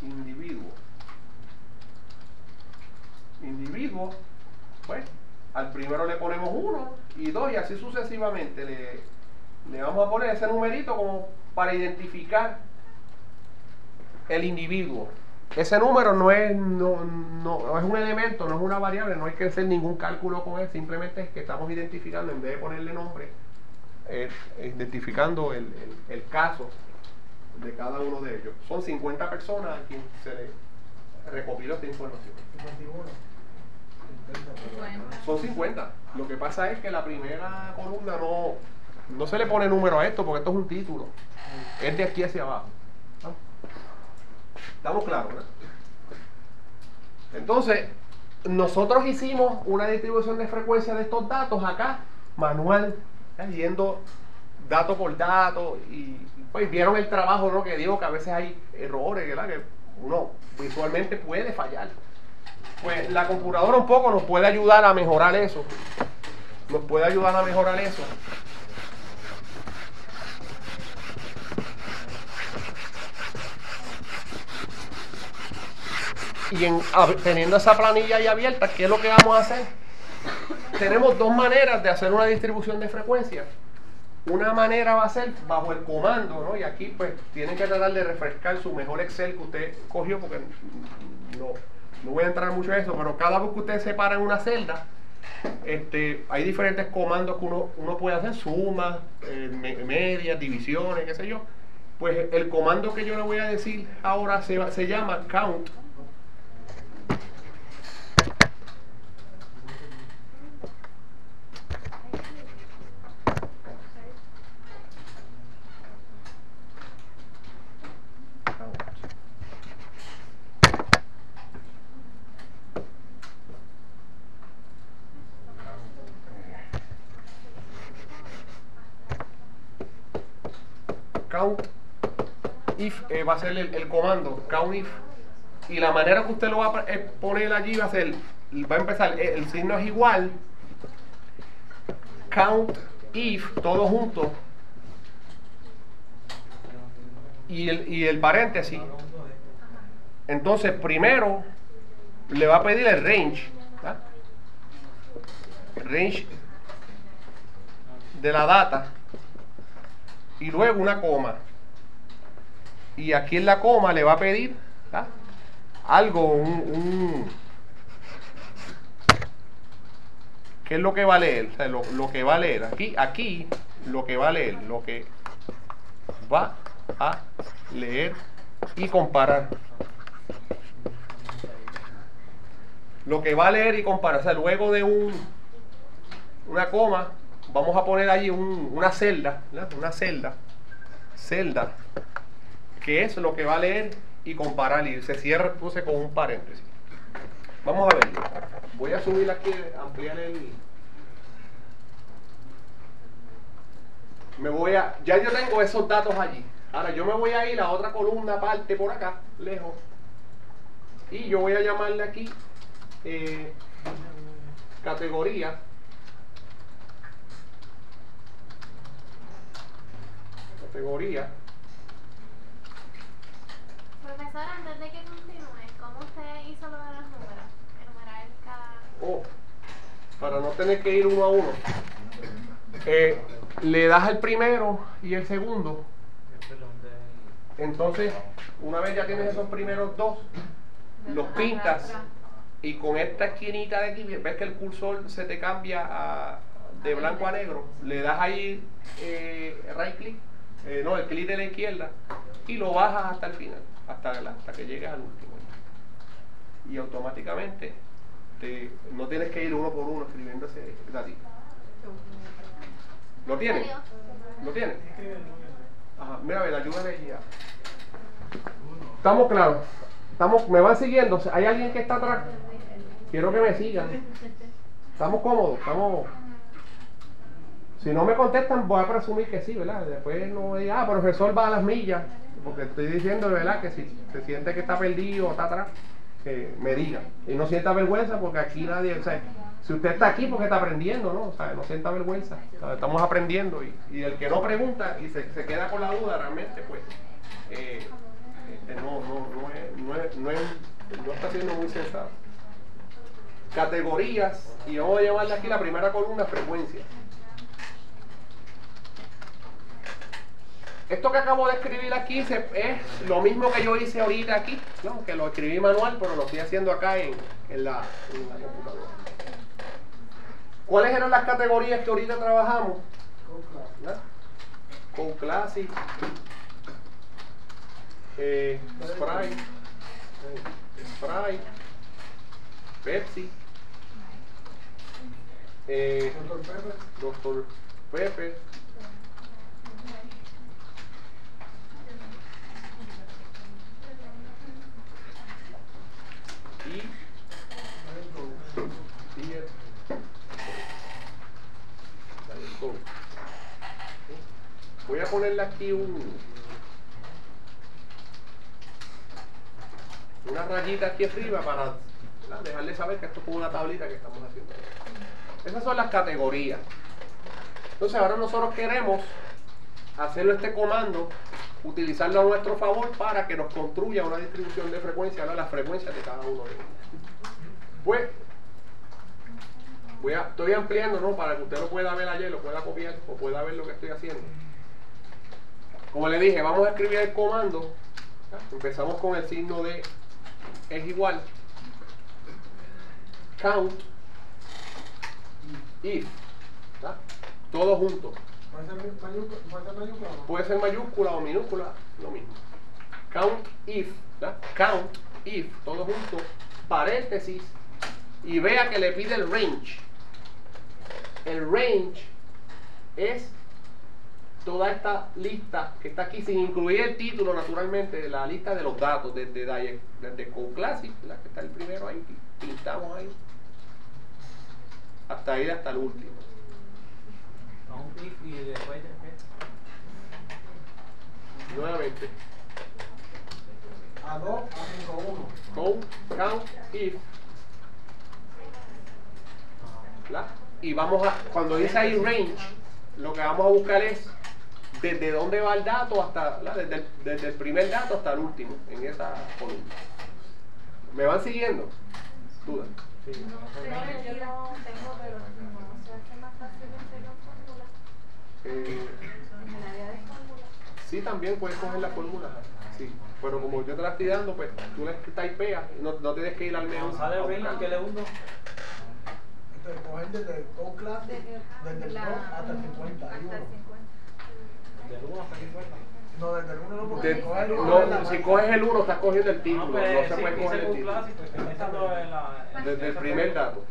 pues al primero le ponemos 1 y 2 y así sucesivamente. Le vamos a poner ese numerito como para identificar el individuo. Ese número no es un elemento, no es una variable, no hay que hacer ningún cálculo con él, simplemente es que estamos identificando, en vez de ponerle nombre, identificando el caso de cada uno de ellos. Son 50 personas a quien se le recopiló esta información. 51. Son 50. Lo que pasa es que la primera columna no se le pone número a esto porque esto es un título. Es de aquí hacia abajo. ¿Estamos claros, no? Entonces, nosotros hicimos una distribución de frecuencia de estos datos acá, manual, yendo dato por dato, y pues vieron el trabajo, ¿no? Que digo que a veces hay errores, ¿verdad? Que uno visualmente puede fallar. Pues la computadora un poco nos puede ayudar a mejorar eso. Y teniendo esa planilla ahí abierta, ¿qué es lo que vamos a hacer? Tenemos dos maneras de hacer una distribución de frecuencias. Una manera va a ser bajo el comando, ¿no? Y aquí pues tienen que tratar de refrescar su mejor Excel que usted cogió, porque no voy a entrar mucho en eso, pero cada vez que usted separa en una celda, hay diferentes comandos que uno puede hacer, sumas, medias, divisiones, qué sé yo. Pues el comando que yo le voy a decir ahora se llama count. Count if va a ser el comando count if, y la manera que usted lo va a poner allí va a empezar, el signo es igual, count if, todo junto, y el paréntesis. Entonces primero le va a pedir el range, ¿verdad? Range de la data, y luego una coma, y aquí en la coma le va a pedir, ¿verdad?, algo, ¿qué es lo que va a leer? O sea, lo que va a leer aquí lo que va a leer, y comparar. Lo que va a leer y comparar, o sea, luego de una coma vamos a poner allí una celda, ¿verdad? Una celda que es lo que va a leer y comparar, y se cierra, puse con un paréntesis. Vamos a verlo. Voy a subir aquí, ampliar ya yo tengo esos datos allí. Ahora yo me voy a ir a otra columna aparte por acá, lejos, y yo voy a llamarle aquí categoría. Profesor, antes de que continúe, ¿cómo usted hizo lo de los números? Enumerar cada... Para no tener que ir uno a uno. Le das el primero y el segundo. Entonces, una vez ya tienes esos primeros dos, los pintas, y con esta esquinita de aquí, ves que el cursor se te cambia de blanco a negro, le das ahí right click, el clic de la izquierda, y lo bajas hasta el final, hasta que llegues al último, y automáticamente no tienes que ir uno por uno escribiendo ese datito. ¿Lo tienes? ¿Lo tienes? Ajá, mira, a ver, ayúdale ya. ¿Estamos claros? ¿Me van siguiendo? ¿Hay alguien que está atrás? Quiero que me sigan. ¿Estamos cómodos? Si no me contestan, voy a presumir que sí, ¿verdad? Después no diga, profesor va a las millas. Porque estoy diciendo, ¿verdad? Que si se siente que está perdido o está atrás, que me diga. Y no sienta vergüenza porque aquí nadie, o sea, si usted está aquí porque está aprendiendo, ¿no? O sea, no sienta vergüenza. O sea, estamos aprendiendo y el que no pregunta y se queda con la duda realmente, pues, no está siendo muy sensato. Categorías, y vamos a llamarle aquí la primera columna, frecuencia. Esto que acabo de escribir aquí es lo mismo que yo hice ahorita aquí, ¿no? Que lo escribí manual, pero lo estoy haciendo acá en la computadora. ¿Cuáles eran las categorías que ahorita trabajamos? Con Classic, Sprite, Pepsi, Dr. Pepper, y Beer, voy a ponerle aquí una rayita aquí arriba para dejarle saber que esto es como una tablita que estamos haciendo. Esas son las categorías. Entonces ahora nosotros queremos hacerlo este comando, utilizarlo a nuestro favor para que nos construya una distribución de frecuencia, las frecuencias de cada uno de ellos. Pues estoy ampliando, ¿no? Para que usted lo pueda ver ayer, lo pueda copiar o pueda ver lo que estoy haciendo. Como le dije, vamos a escribir el comando. Empezamos con el signo de es igual, count, if, ¿tá? Todo junto. Puede ser mayúscula o minúscula, lo mismo. Count if, ¿tá? Count if, todo junto, paréntesis, y vea que le pide el range. El range es toda esta lista que está aquí, sin incluir el título, naturalmente, de la lista de los datos, desde Code Classic, ¿verdad? Que está el primero ahí, pintamos ahí, hasta ir hasta el último. Y después Nuevamente. A 2, a 5, 1. Count if. ¿Verdad? Y vamos a, cuando dice ahí range, lo que vamos a buscar es desde dónde va el dato hasta, desde el primer dato hasta el último, en esa columna. ¿Me van siguiendo? ¿Dudas? Yo lo tengo, pero no se hace más fácil hacerlo en fórmula. En el área de fórmula. Sí, también puedes coger la fórmula. Sí, pero como yo te la estoy dando, pues tú la typeas, no tienes que ir al menú. sale el range que le uno. Entonces, coger desde Code Classic, desde el 2 hasta el 50. Hay uno. Del 1 hasta 50. No, desde el 1 no, porque coger el 1 No, si coges el 1 estás cogiendo el título, no se puede coger el título. Desde el primer dato.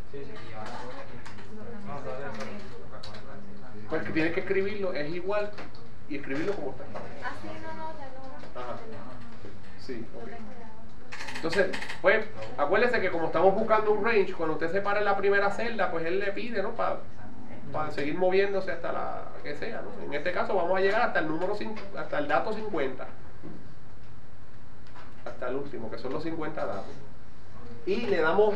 Pues que tienes que escribirlo, es igual, y escribirlo como está. Así no. Ajá. Sí, ok. Entonces, pues, acuérdese que como estamos buscando un range, cuando usted se para en la primera celda, pues él le pide, ¿no? Para seguir moviéndose hasta la que sea, ¿no? En este caso vamos a llegar hasta el número hasta el dato 50. Hasta el último, que son los 50 datos. Y le damos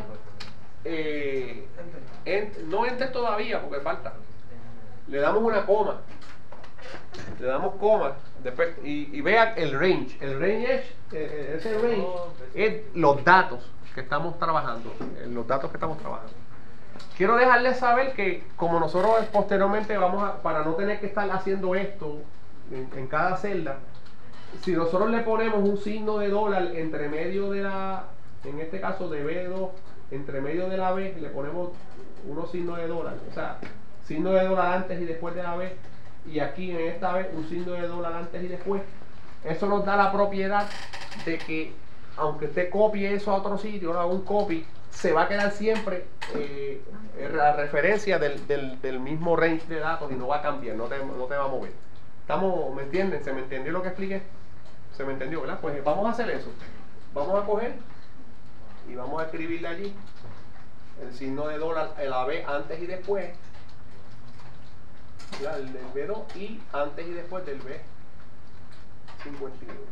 no enter todavía, porque falta. Le damos una coma. Le damos coma después, y vea el range. El range ese range es los datos que estamos trabajando. Los datos que estamos trabajando. Quiero dejarles saber que como nosotros posteriormente para no tener que estar haciendo esto en cada celda, si nosotros le ponemos un signo de dólar entre medio de en este caso de B2, entre medio de la B, le ponemos unos signos de dólar, o sea, signo de dólar antes y después de la B, y aquí en esta vez un signo de dólar antes y después, eso nos da la propiedad de que aunque usted copie eso a otro sitio, haga un copy, se va a quedar siempre la referencia del mismo range de datos y no va a cambiar, no te va a mover. ¿Me entienden? ¿Se me entendió lo que expliqué? ¿Se me entendió, verdad? Pues vamos a hacer eso. Vamos a coger y vamos a escribirle allí el signo de dólar, el AB antes y después, ¿verdad? El del B2 y antes y después del B51.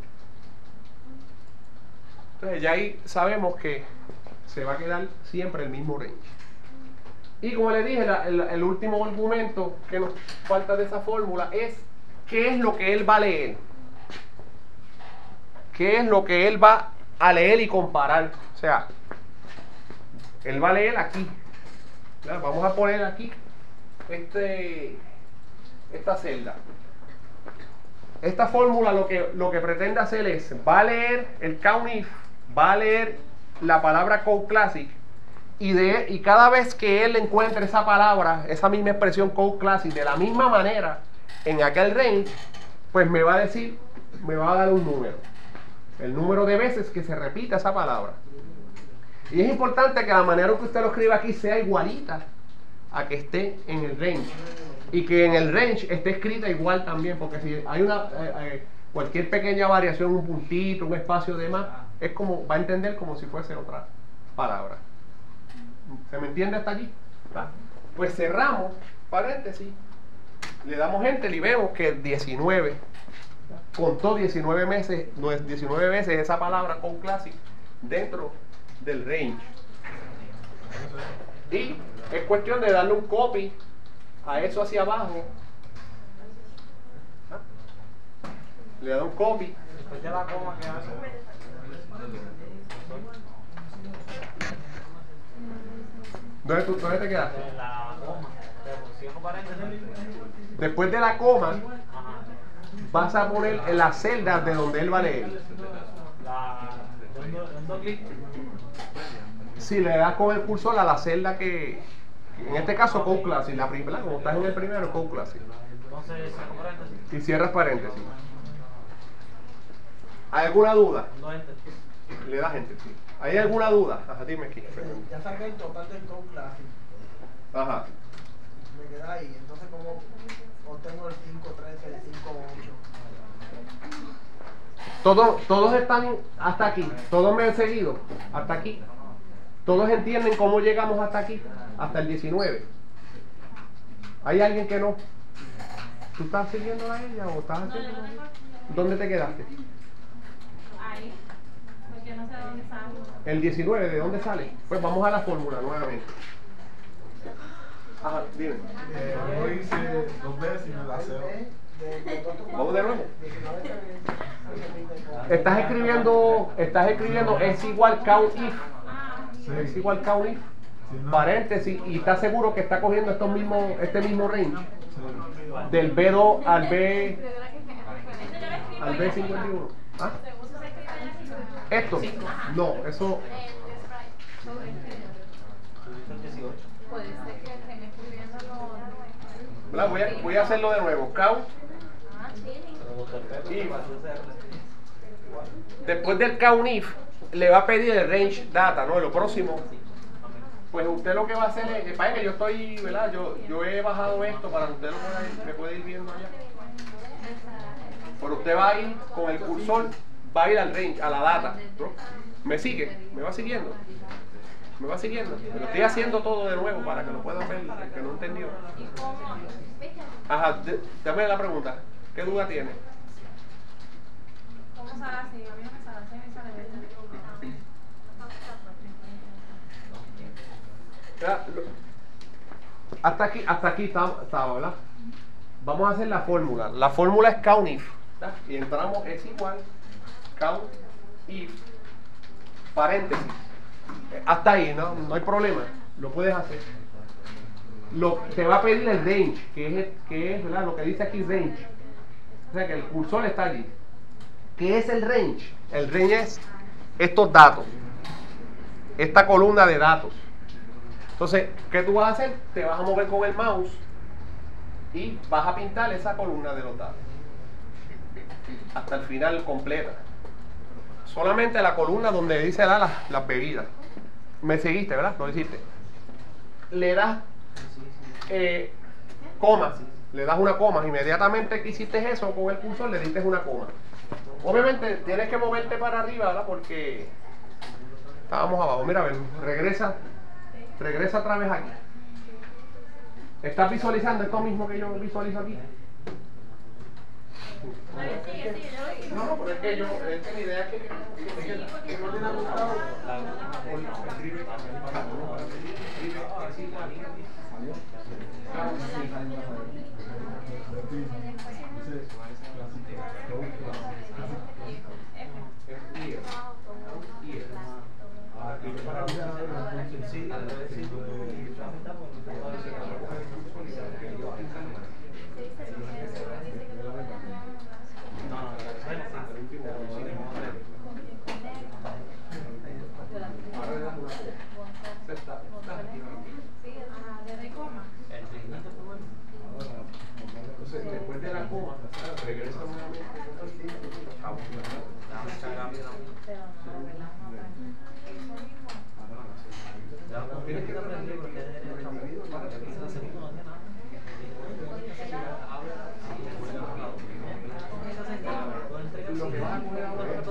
Entonces ya ahí sabemos que se va a quedar siempre el mismo range. Y como les dije, el último argumento que nos falta de esa fórmula es qué es lo que él va a leer. ¿Qué es lo que él va a leer y comparar? O sea, él va a leer aquí. ¿Verdad? Vamos a poner aquí esta celda. Esta fórmula lo que pretende hacer es, va a leer el COUNTIF, va a leer la palabra Code Classic y cada vez que él encuentre esa palabra, esa misma expresión Code Classic de la misma manera en aquel range, pues me va a decir, me va a dar un número. El número de veces que se repita esa palabra. Y es importante que la manera en que usted lo escriba aquí sea igualita a que esté en el range. Y que en el range esté escrita igual también, porque si hay cualquier pequeña variación, un puntito, un espacio de más, es como, va a entender como si fuese otra palabra. ¿Se me entiende hasta allí? ¿Va? Pues cerramos, paréntesis, le damos enter y vemos que 19 contó 19 veces esa palabra Code Classic dentro del range. Y es cuestión de darle un copy a eso hacia abajo. Le da un copy. Después de la coma que hace. ¿Dónde te quedaste? De la coma. Cierro paréntesis. Después de la coma, vas a poner en la celda de donde él va a leer. Dando clic. Si le das con el cursor a la celda que en este caso Code Classic, la primera, como estás en el primero, Code Classic. Entonces cierro paréntesis. Y cierras paréntesis. ¿Hay alguna duda? No enter. Le das enter, sí. ¿Hay alguna duda? Ajá, dime aquí. Ya saqué el total del Code Classic. Ajá. Me queda ahí. Entonces, ¿cómo obtengo el 513, el 58? Todos están hasta aquí. Todos me han seguido hasta aquí. Todos entienden cómo llegamos hasta aquí, hasta el 19. ¿Hay alguien que no? ¿Tú estás siguiendo a ella o estás haciendo? ¿Dónde te quedaste? Ahí, porque no sé de dónde sale. El 19, ¿de dónde sale? Pues vamos a la fórmula nuevamente. Ajá, dime. Yo hice 2 veces y me la cero. Vamos de nuevo. Estás escribiendo es igual COUNTIF. Sí. Es igual COUNTIF. Si no, Paréntesis, y estás seguro que está cogiendo este mismo range. sí. Del B2 al B51. ¿Ah? ¿Esto? No, eso. Puede ser que estén escribiendo ¿Verdad? Voy a hacerlo de nuevo. Count. chilling. Después del COUNTIF le va a pedir el range data, ¿no? Lo próximo. Pues usted lo que va a hacer es, para que yo estoy, ¿verdad? Yo he bajado esto para que usted me pueda ir viendo allá. Pero usted va a ir con el cursor, va a ir al range, a la data, ¿no? ¿Me sigue? ¿Me va siguiendo? ¿Me va siguiendo? Lo estoy haciendo todo de nuevo para que lo puedan ver, el que no entendió. Ajá, dame la pregunta. ¿Qué duda tiene? ¿Cómo sale así? A mí no me sale así, me sale verde. Hasta aquí estaba, ¿verdad? Vamos a hacer la fórmula. La fórmula es COUNTIF, ¿verdad? Y entramos, es igual COUNTIF, paréntesis. Hasta ahí, no hay problema. Lo puedes hacer. Te va a pedir el range, que es ¿verdad? Lo que dice aquí range. O sea que el cursor está allí. ¿Qué es el range? El range es estos datos. Esta columna de datos. Entonces, ¿qué tú vas a hacer? Te vas a mover con el mouse y vas a pintar esa columna de los datos hasta el final completa. Solamente la columna donde dice las bebidas. Me seguiste, ¿verdad? Lo hiciste. Le das coma, le das una coma. Inmediatamente que hiciste eso con el cursor, le diste una coma. Obviamente tienes que moverte para arriba, ¿verdad? Porque estábamos abajo. Mira, a ver, regresa otra vez aquí. ¿Estás visualizando esto mismo que yo visualizo aquí? No, pero es que mi idea es que no le ha gustado. Entonces, después de la coma, regresa nuevamente. Tienes que aprender porque lo que vas a coger ahora es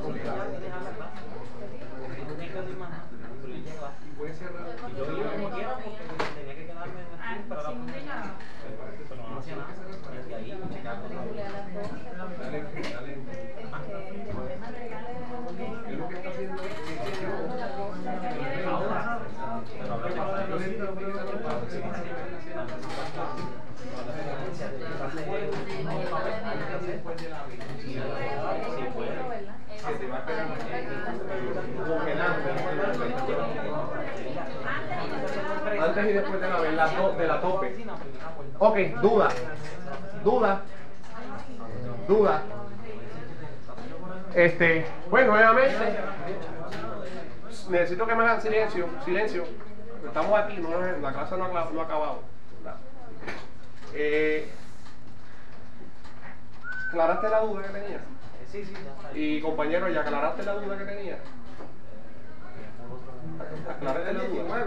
y puede cerrar. Y yo iba como quiera porque tenía que quedarme aquí para la primera. Pero no hacía nada. Y ahí checando. Dale. Es lo que está haciendo antes y después de la tope. Ok, duda. Pues nuevamente necesito que me hagan silencio. Estamos aquí, la clase no ha acabado. ¿Aclaraste la duda que tenías? Sí, ya está. Y compañero, ¿ya aclaraste la duda que tenías? ¿Aclaraste la duda?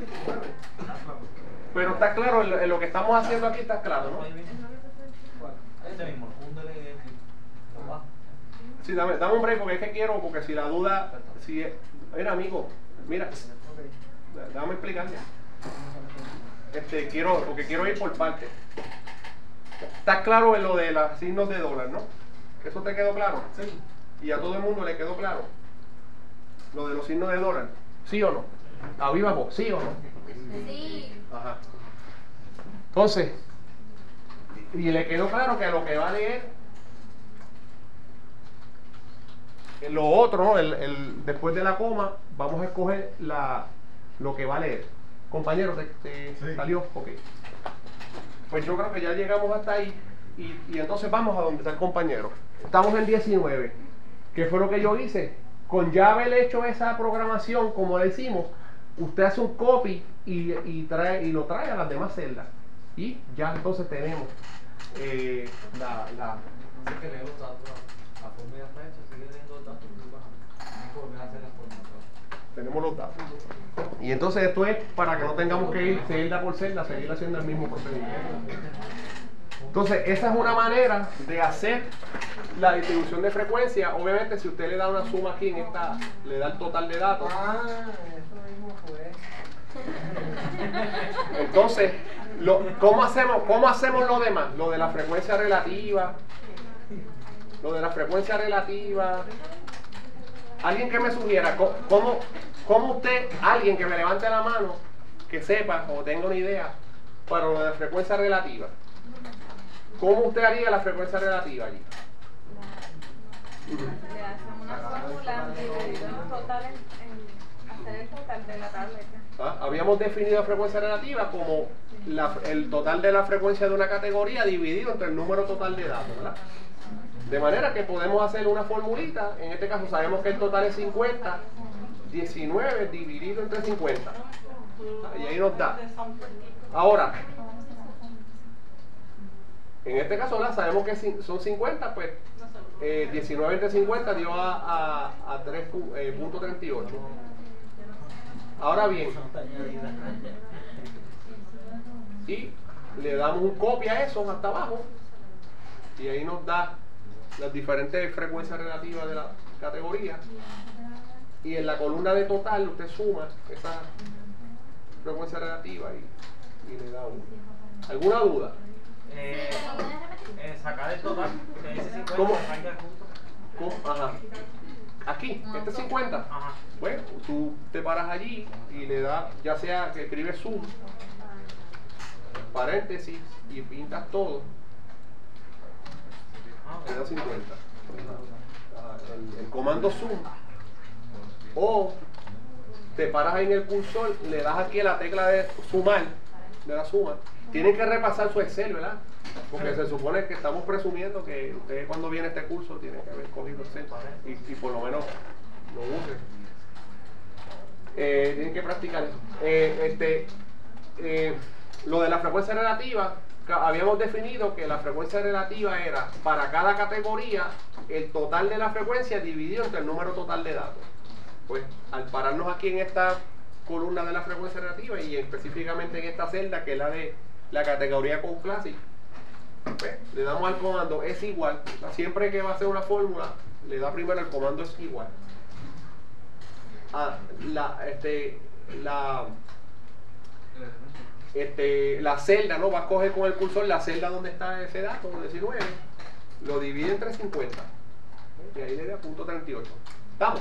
Pero está claro, en lo que estamos haciendo aquí está claro, ¿no? Este mismo, húndele abajo. Sí, dame un break porque es que quiero, porque si la duda, mira amigo, mira, déjame explicarle. Porque quiero ir por partes. Está claro en lo de los signos de dólar, ¿no? ¿Eso te quedó claro? Sí. Y a todo el mundo le quedó claro lo de los signos de dólar, ¿sí o no? A viva voz, ¿sí o no? Sí. Ajá. Entonces, y le quedó claro que a lo que va a leer lo otro, ¿no? Después de la coma, vamos a escoger lo que va a leer. Compañero, ¿te Sí. salió? Ok. Pues yo creo que ya llegamos hasta ahí. Y entonces vamos a donde está el compañero. Estamos en 19. ¿Qué fue lo que yo hice? Con ya haber hecho esa programación como la hicimos, usted hace un copy y lo trae a las demás celdas. Y ya entonces tenemos la Así que leo los datos, la forma y la fecha, sigue leyendo los datos y bajando. Volver a hacer la formación. tenemos los datos. Y entonces esto es para que no tengamos que ir celda por celda, seguir haciendo el mismo procedimiento. Entonces esa es una manera de hacer la distribución de frecuencia. Obviamente si usted le da una suma aquí en esta, le da el total de datos. Ah, eso mismo fue. Entonces, ¿cómo hacemos lo demás? Lo de la frecuencia relativa. Lo de la frecuencia relativa. Alguien que me sugiera, ¿cómo usted, alguien que me levante la mano, que sepa o tenga una idea para lo de la frecuencia relativa? ¿Cómo usted haría la frecuencia relativa allí? Le hacemos una fórmula dividido en total hacer el total de la tableta. Habíamos definido la frecuencia relativa como el total de la frecuencia de una categoría dividido entre el número total de datos, ¿verdad? De manera que podemos hacer una formulita. En este caso sabemos que el total es 50, 19 dividido entre 50. Y ahí nos da. Ahora, en este caso sabemos que son 50, pues 19 entre 50 dio a 3.38. Ahora bien, y le damos un copia a eso hasta abajo y ahí nos da las diferentes frecuencias relativas de la categoría, y en la columna de total usted suma esa frecuencia relativa y le da uno. ¿Alguna duda? Sacar el total, que dice 50, ¿Cómo? sacar justo. Ajá. Aquí, este es 50. Ajá. Bueno, tú te paras allí y le das, ya sea que escribes sum, paréntesis y pintas todo, le das 50. El comando sum, o te paras ahí en el cursor, le das aquí a la tecla de sumar, de la suma. Tienen que repasar su Excel, ¿verdad? Porque se supone que estamos presumiendo que ustedes cuando viene este curso tienen que haber cogido Excel y por lo menos lo usen. Tienen que practicar eso. Lo de la frecuencia relativa, habíamos definido que la frecuencia relativa era para cada categoría el total de la frecuencia dividido entre el número total de datos. Pues al pararnos aquí en esta columna de la frecuencia relativa y específicamente en esta celda que es la de la categoría Code Classic, pues, le damos al comando es igual. Siempre que va a hacer una fórmula le da primero el comando es igual. La celda, ¿no? Va a coger con el cursor la celda donde está ese dato, 19, lo divide entre 50 y ahí le da punto 38. ¿Estamos?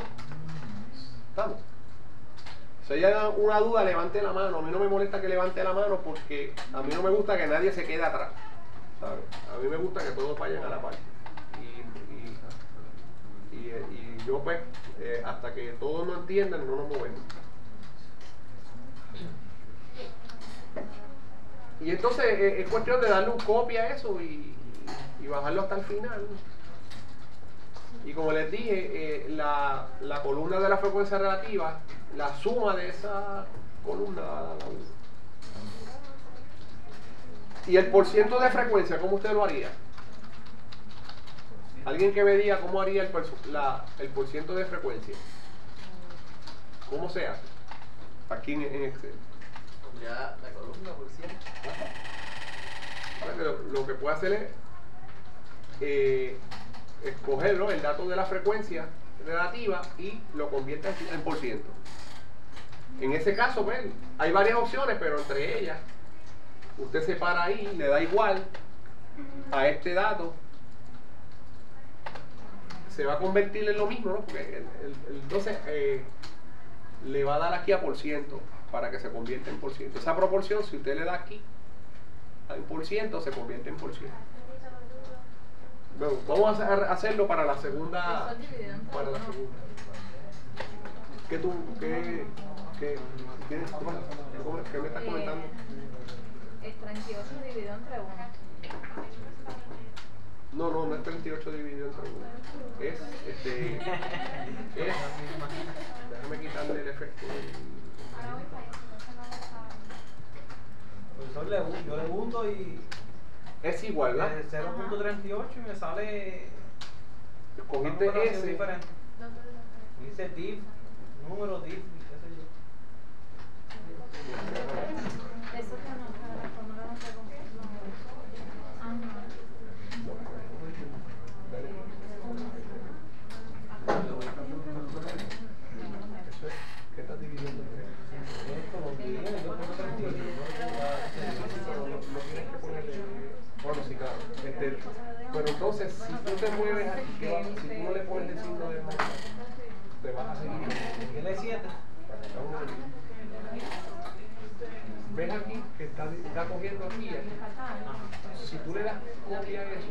Si hay una duda, levante la mano. A mí no me molesta que levante la mano porque a mí no me gusta que nadie se quede atrás, ¿sabes? A mí me gusta que todos vayan a la par. Y yo pues, hasta que todos no entiendan, no nos movemos. Y entonces es cuestión de darle un copia a eso y bajarlo hasta el final. Y como les dije, la columna de la frecuencia relativa, la suma de esa columna va a dar la 1. Y el porciento de frecuencia, ¿cómo usted lo haría? Alguien que me diga cómo haría el porciento de frecuencia. ¿Cómo se hace? Aquí en Excel. Ya la columna por 100. Ahora que lo que puede hacer es escogerlo, el dato de la frecuencia relativa, y lo convierte en por ciento. En ese caso, pues, hay varias opciones, pero entre ellas usted se para ahí, le da igual a este dato, se va a convertir en lo mismo, ¿no? Porque entonces le va a dar aquí a por ciento para que se convierta en por ciento. Esa proporción, si usted le da aquí al por ciento, se convierte en por ciento. Bueno, vamos a hacerlo para la segunda. Para la segunda. ¿Qué me estás comentando? Es 38 dividido entre 1. No es 38 dividido entre 1. Es déjame quitarle el efecto. Profesor, yo le junto y es igual, ¿verdad? 0.38 y me sale Escogiste ese. diferente. Dice div, número div, qué sé yo. Eso que no, para la fórmula no se ¿Qué estás dividiendo? Esto lo divide en 2.38. Bueno, sí, claro. Pero entonces, si tú te mueves aquí, si tú no le pones el signo de más, te vas a seguir. ¿Qué le 7? ¿Ves aquí que está cogiendo aquí? Si tú le das copia a eso,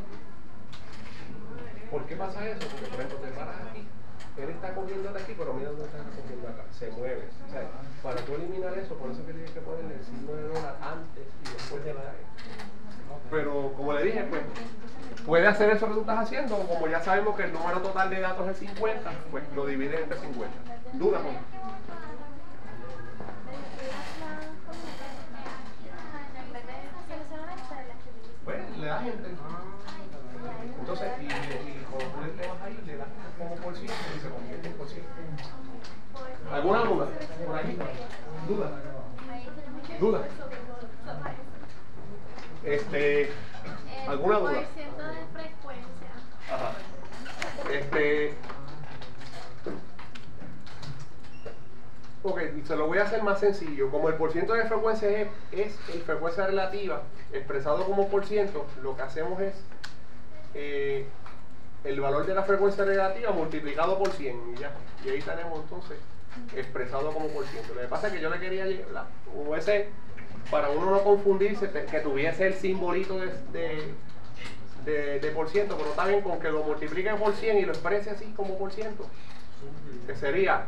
¿por qué pasa eso? Porque por ejemplo te paras aquí, él está cogiendo de aquí, pero mira dónde está cogiendo acá, se mueve. O sea, para tú eliminar eso, por eso que tienes que ponerle el signo de dólar antes y después de la E. Pero como le dije, pues puede hacer eso que tú estás haciendo, como ya sabemos que el número total de datos es 50, pues lo divides entre 50. ¿Duda, Juan? Pues le das enter. Entonces, y cuando tú le vas ahí, le das como por ciento y se convierte en por ciento. ¿Alguna duda? Por ahí. ¿Duda? ¿Duda? ¿Alguna duda? El porciento de frecuencia. Ajá. Ok, se lo voy a hacer más sencillo. Como el porciento de frecuencia es el frecuencia relativa expresado como por ciento, lo que hacemos es el valor de la frecuencia relativa multiplicado por 100 y ya. Y ahí tenemos entonces expresado como por ciento. Lo que pasa es que yo le quería llevar para uno no confundirse, que tuviese el simbolito de por ciento, pero está bien con que lo multiplique por 100 y lo exprese así como por ciento, que sería,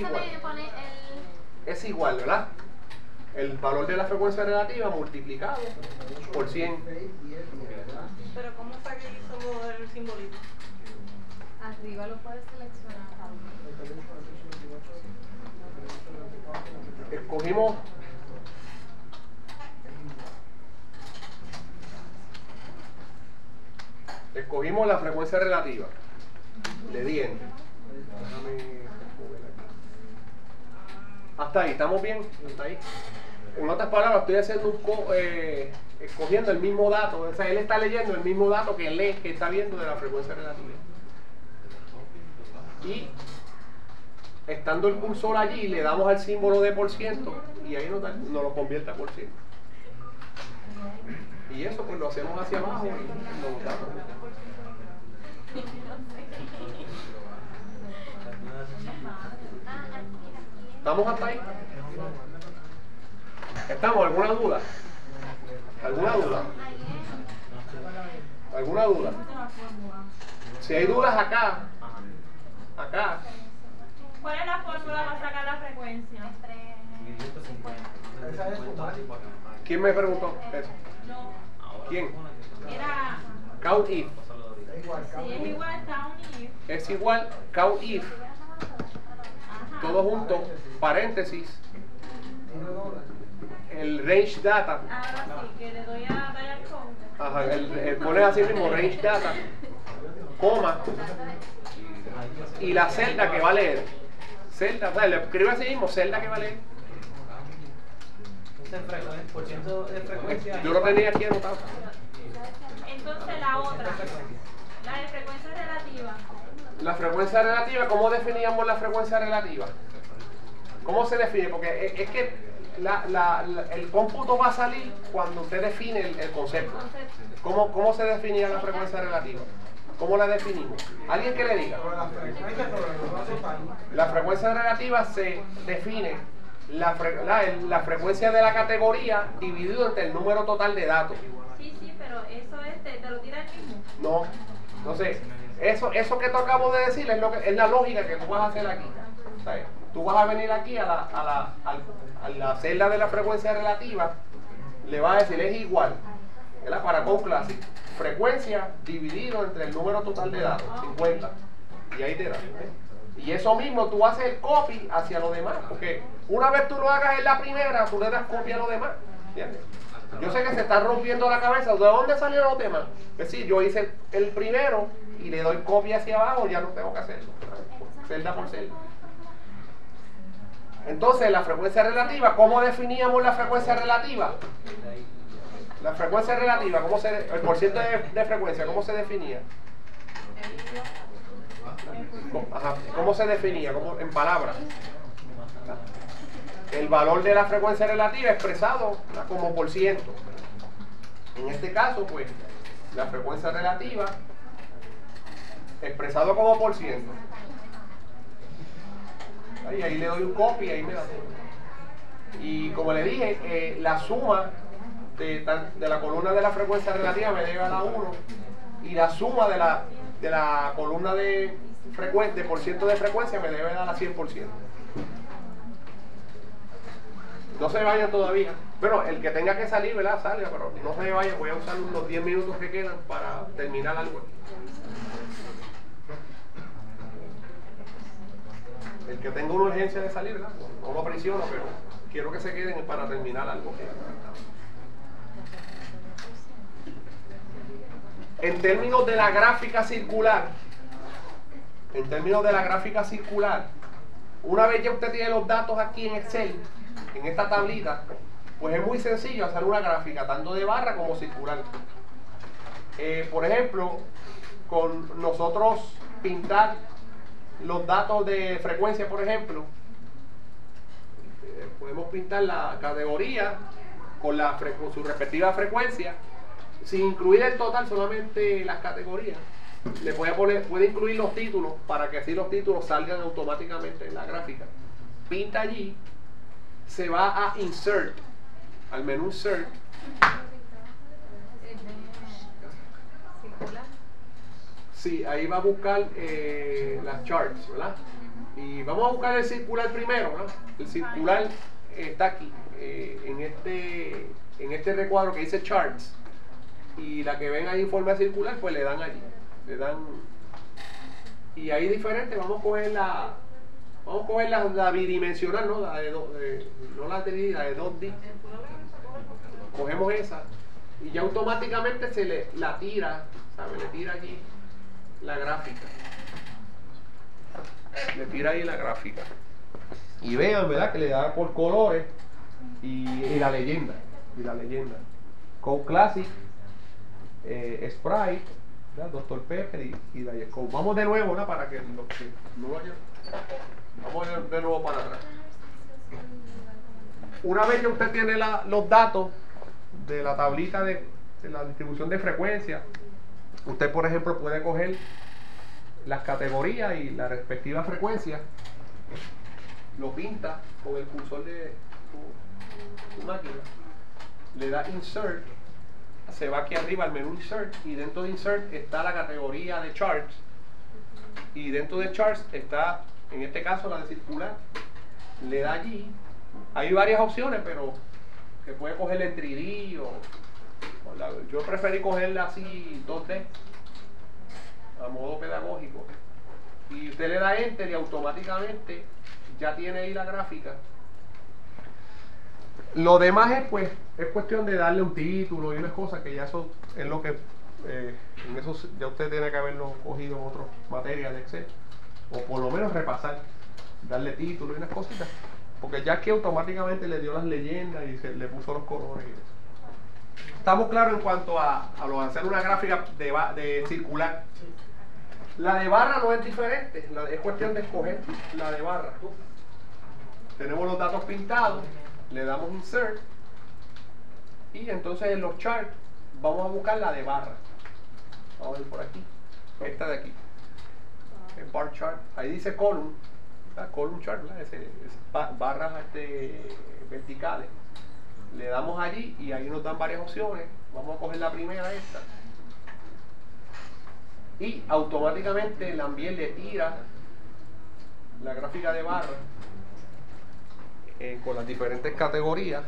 es igual, ¿verdad? El valor de la frecuencia relativa multiplicado por 100. Pero ¿cómo fue que hizo el simbolito? Arriba lo puedes seleccionar. Escogimos la frecuencia relativa. Le di enter. Hasta ahí, ¿estamos bien? Hasta ahí. En otras palabras, estoy haciendo escogiendo el mismo dato. O sea, él está leyendo el mismo dato que está viendo de la frecuencia relativa. Y estando el cursor allí, le damos al símbolo de por ciento y ahí nos lo convierte a por ciento. Y eso pues lo hacemos hacia abajo y lo botamos. ¿Estamos hasta ahí? ¿Estamos? ¿Alguna duda? ¿Alguna duda? ¿Alguna duda? Si hay dudas acá. ¿Cuál es la fórmula para sacar la frecuencia? ¿Quién me preguntó eso? No. ¿Quién? Era. Count if. Si es igual count if. Es igual count if. Ajá. Todo junto, paréntesis. El range data. Ahora sí, que le doy a dar al code. Ajá, pones así mismo range data, coma, y la celda que va a leer. Celda, o sea, le escribe así mismo, celda que va a leer. Por ciento de frecuencia. Yo lo tenía aquí anotado. Entonces la otra, la de frecuencia relativa. La frecuencia relativa, ¿cómo definíamos la frecuencia relativa? ¿Cómo se define? Porque es que el cómputo va a salir cuando usted define el concepto. ¿Cómo se definía la frecuencia relativa? ¿Cómo la definimos? ¿Alguien que le diga? La frecuencia relativa se define la frecuencia de la categoría dividido entre el número total de datos. Sí, pero eso te lo tira el mismo. No. Entonces, eso que te acabo de decir es la lógica que tú vas a hacer aquí. ¿Sabes? Tú vas a venir aquí a la celda de la frecuencia relativa, le vas a decir es igual, ¿verdad? Para Code Classic, frecuencia dividido entre el número total de datos, 50, y ahí te da. Y eso mismo tú haces el copy hacia los demás, porque una vez tú lo hagas en la primera, tú le das copia a los demás, ¿entiendes? Yo sé que se está rompiendo la cabeza, ¿de dónde salieron los temas? Es decir, yo hice el primero y le doy copia hacia abajo, ya no tengo que hacerlo, celda por celda. Entonces, la frecuencia relativa, ¿cómo definíamos la frecuencia relativa? La frecuencia relativa, el porciento de frecuencia, ¿cómo se definía? Ajá, ¿cómo se definía? En palabras. El valor de la frecuencia relativa expresado como por ciento. En este caso, pues, la frecuencia relativa expresado como por ciento. Ahí le doy un copy y ahí me da todo. Y como le dije, la suma de la columna de la frecuencia relativa me debe a la 1 y la suma de la columna de por ciento de frecuencia me debe a la 100%. No se vayan todavía. Bueno, el que tenga que salir, ¿verdad? Salga, pero no se vayan. Voy a usar unos 10 minutos que quedan para terminar algo. El que tenga una urgencia de salir, ¿verdad? No lo presiono, pero quiero que se queden para terminar algo. En términos de la gráfica circular, una vez ya usted tiene los datos aquí en Excel, en esta tablita, pues es muy sencillo hacer una gráfica tanto de barra como circular. Por ejemplo, con nosotros pintar los datos de frecuencia, por ejemplo, podemos pintar la categoría con su respectiva frecuencia, sin incluir el total, solamente las categorías. Le puede incluir los títulos para que así los títulos salgan automáticamente en la gráfica. Pinta allí, se va a Insert, al menú Insert. Sí, ahí va a buscar las charts, ¿verdad? Y vamos a buscar el circular primero, ¿verdad? El circular está aquí, en este recuadro que dice charts. Y la que ven ahí en forma circular, pues le dan allí. Y ahí diferente, vamos a coger la bidimensional, ¿no? No la 3D, la de 2D. Cogemos esa y ya automáticamente la tira, ¿sabe? Le tira allí la gráfica. Le tira ahí la gráfica. Y vean, ¿verdad? Que le da por colores y la leyenda. Code Classic, Sprite, ¿verdad? Dr. Pepper y Diet Coke. Vamos de nuevo, ¿verdad? Para que los que no vayan. Vamos de nuevo para atrás. Una vez que usted tiene los datos de la tablita de la distribución de frecuencia, usted, por ejemplo, puede coger las categorías y la respectiva frecuencia, lo pinta con el cursor de tu máquina, le da Insert, se va aquí arriba al menú Insert, y dentro de Insert está la categoría de Charts, y dentro de Charts está, en este caso, la de circular. Le da allí, hay varias opciones, pero que puede cogerla en 3D yo preferí cogerla así 2D a modo pedagógico, y usted le da Enter y automáticamente ya tiene ahí la gráfica. Lo demás es cuestión de darle un título y unas cosas que ya eso es lo que en eso ya usted tiene que haberlo cogido en otras materias de Excel, o por lo menos repasar, darle título y unas cositas, porque ya que automáticamente le dio las leyendas y le puso los colores y eso. Estamos claros en cuanto a lo de hacer una gráfica de circular. La de barra no es diferente, es cuestión de escoger la de barra. Tenemos los datos pintados, le damos Insert, y entonces en los charts vamos a buscar la de barra. Vamos a ir por aquí, esta de aquí, en bar chart, ahí dice column, column chart, barras verticales. Le damos allí y ahí nos dan varias opciones. Vamos a coger la primera, esta, y automáticamente también le tira la gráfica de barra con las diferentes categorías.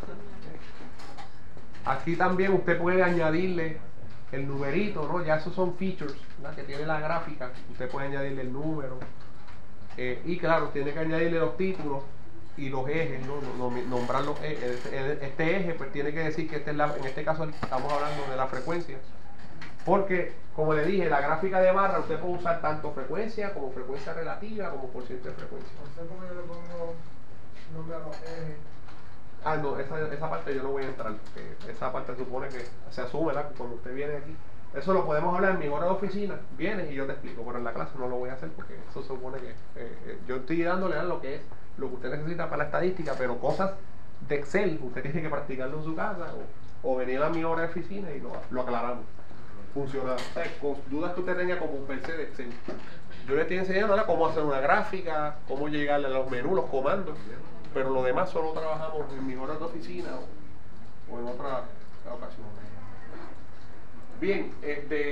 Aquí también usted puede añadirle el numerito, ¿no? Ya esos son features, ¿verdad? Que tiene la gráfica. Usted puede añadirle el número, y claro, tiene que añadirle los títulos y los ejes, ¿no? Nombrar los ejes. Este eje pues tiene que decir que en este caso estamos hablando de la frecuencia, porque como le dije, la gráfica de barra usted puede usar tanto frecuencia como frecuencia relativa como por ciento de frecuencia. ¿Cómo yo le pongo nombre a los ejes? Ah, no, esa parte yo no voy a entrar, esa parte supone que se asume, ¿verdad? Cuando usted viene aquí, eso lo podemos hablar en mi hora de oficina, vienes y yo te explico, pero en la clase no lo voy a hacer porque eso supone que yo estoy dándole a lo que es lo que usted necesita para la estadística, pero cosas de Excel usted tiene que practicarlo en su casa o venir a mi hora de oficina y lo aclaramos. Funciona, con dudas que usted tenga como un PC de Excel, yo le estoy enseñando ahora cómo hacer una gráfica, cómo llegarle a los menús, los comandos, pero lo demás solo trabajamos en mi hora de oficina o en otra ocasión. Bien,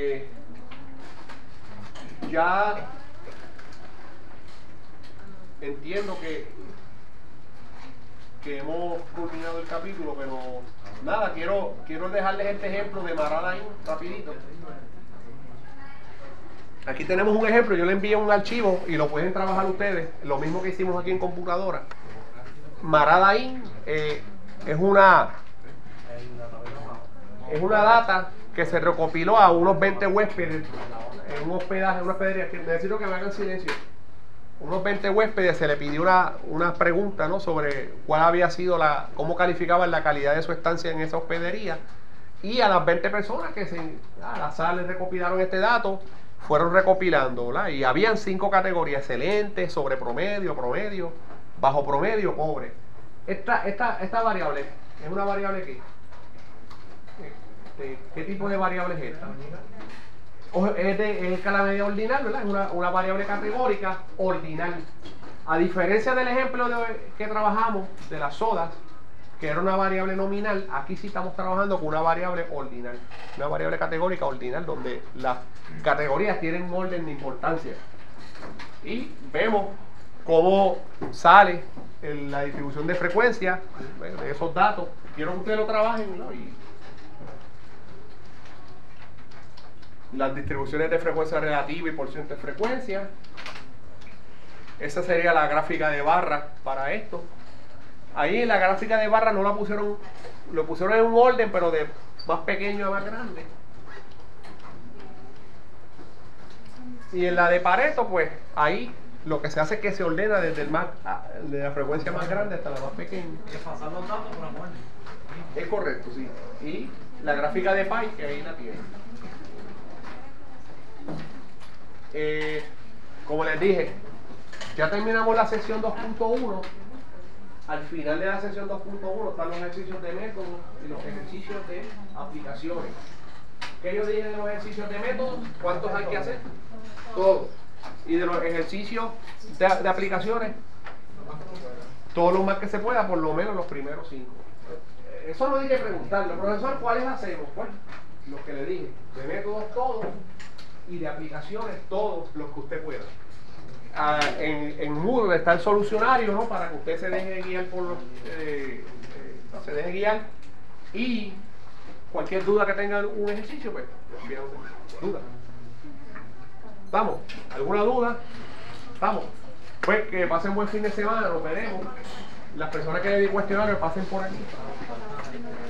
ya entiendo que hemos culminado el capítulo, pero nada, quiero dejarles este ejemplo de Marada-in rapidito. Aquí tenemos un ejemplo, yo le envío un archivo y lo pueden trabajar ustedes, lo mismo que hicimos aquí en computadora. Marada-in es una data que se recopiló a unos 20 huéspedes en un hospedaje, una hospedería. Que necesito que me hagan silencio. unos 20 huéspedes se le pidió una pregunta, ¿no?, sobre cuál había sido cómo calificaban la calidad de su estancia en esa hospedería. Y a las 20 personas que a la sala les recopilaron este dato, fueron recopilando, ¿verdad? Y habían 5 categorías: excelente, sobre promedio, promedio, bajo promedio, pobre. Esta variable es una variable ¿qué tipo de variable es esta? Es escala media ordinal, ¿verdad? Es una variable categórica ordinal. A diferencia del ejemplo que trabajamos de las sodas, que era una variable nominal, aquí sí estamos trabajando con una variable ordinal, una variable categórica ordinal, donde las categorías tienen un orden de importancia. Y vemos cómo sale la distribución de frecuencia de esos datos. Quiero que ustedes lo trabajen, ¿no? Y las distribuciones de frecuencia relativa y porcentaje de frecuencia. Esa sería la gráfica de barra para esto. Ahí en la gráfica de barra no lo pusieron en un orden, pero de más pequeño a más grande. Y en la de Pareto, pues ahí lo que se hace es que se ordena desde de la frecuencia más grande hasta la más pequeña. Hay que pasar los datos por la orden. Es correcto, sí. Y la gráfica de Pi, que ahí la tienen. Como les dije, ya terminamos la sesión 2.1. Al final de la sesión 2.1 están los ejercicios de método y los ejercicios de aplicaciones. ¿Qué yo dije de los ejercicios de método? ¿Cuántos hay que hacer? Todos. Y de los ejercicios de aplicaciones, todos los más que se pueda, por lo menos los primeros 5. Eso no hay que preguntarlo. Profesor, ¿cuáles hacemos? Bueno, los que le dije. De métodos todos y de aplicaciones todos los que usted pueda. En Moodle está el solucionario, ¿no?, para que usted se deje guiar se deje guiar, y cualquier duda que tenga un ejercicio, pues duda. ¿Vamos? ¿Alguna duda? ¿Vamos? Pues que pasen buen fin de semana, nos veremos. Las personas que le di cuestionario pasen por aquí.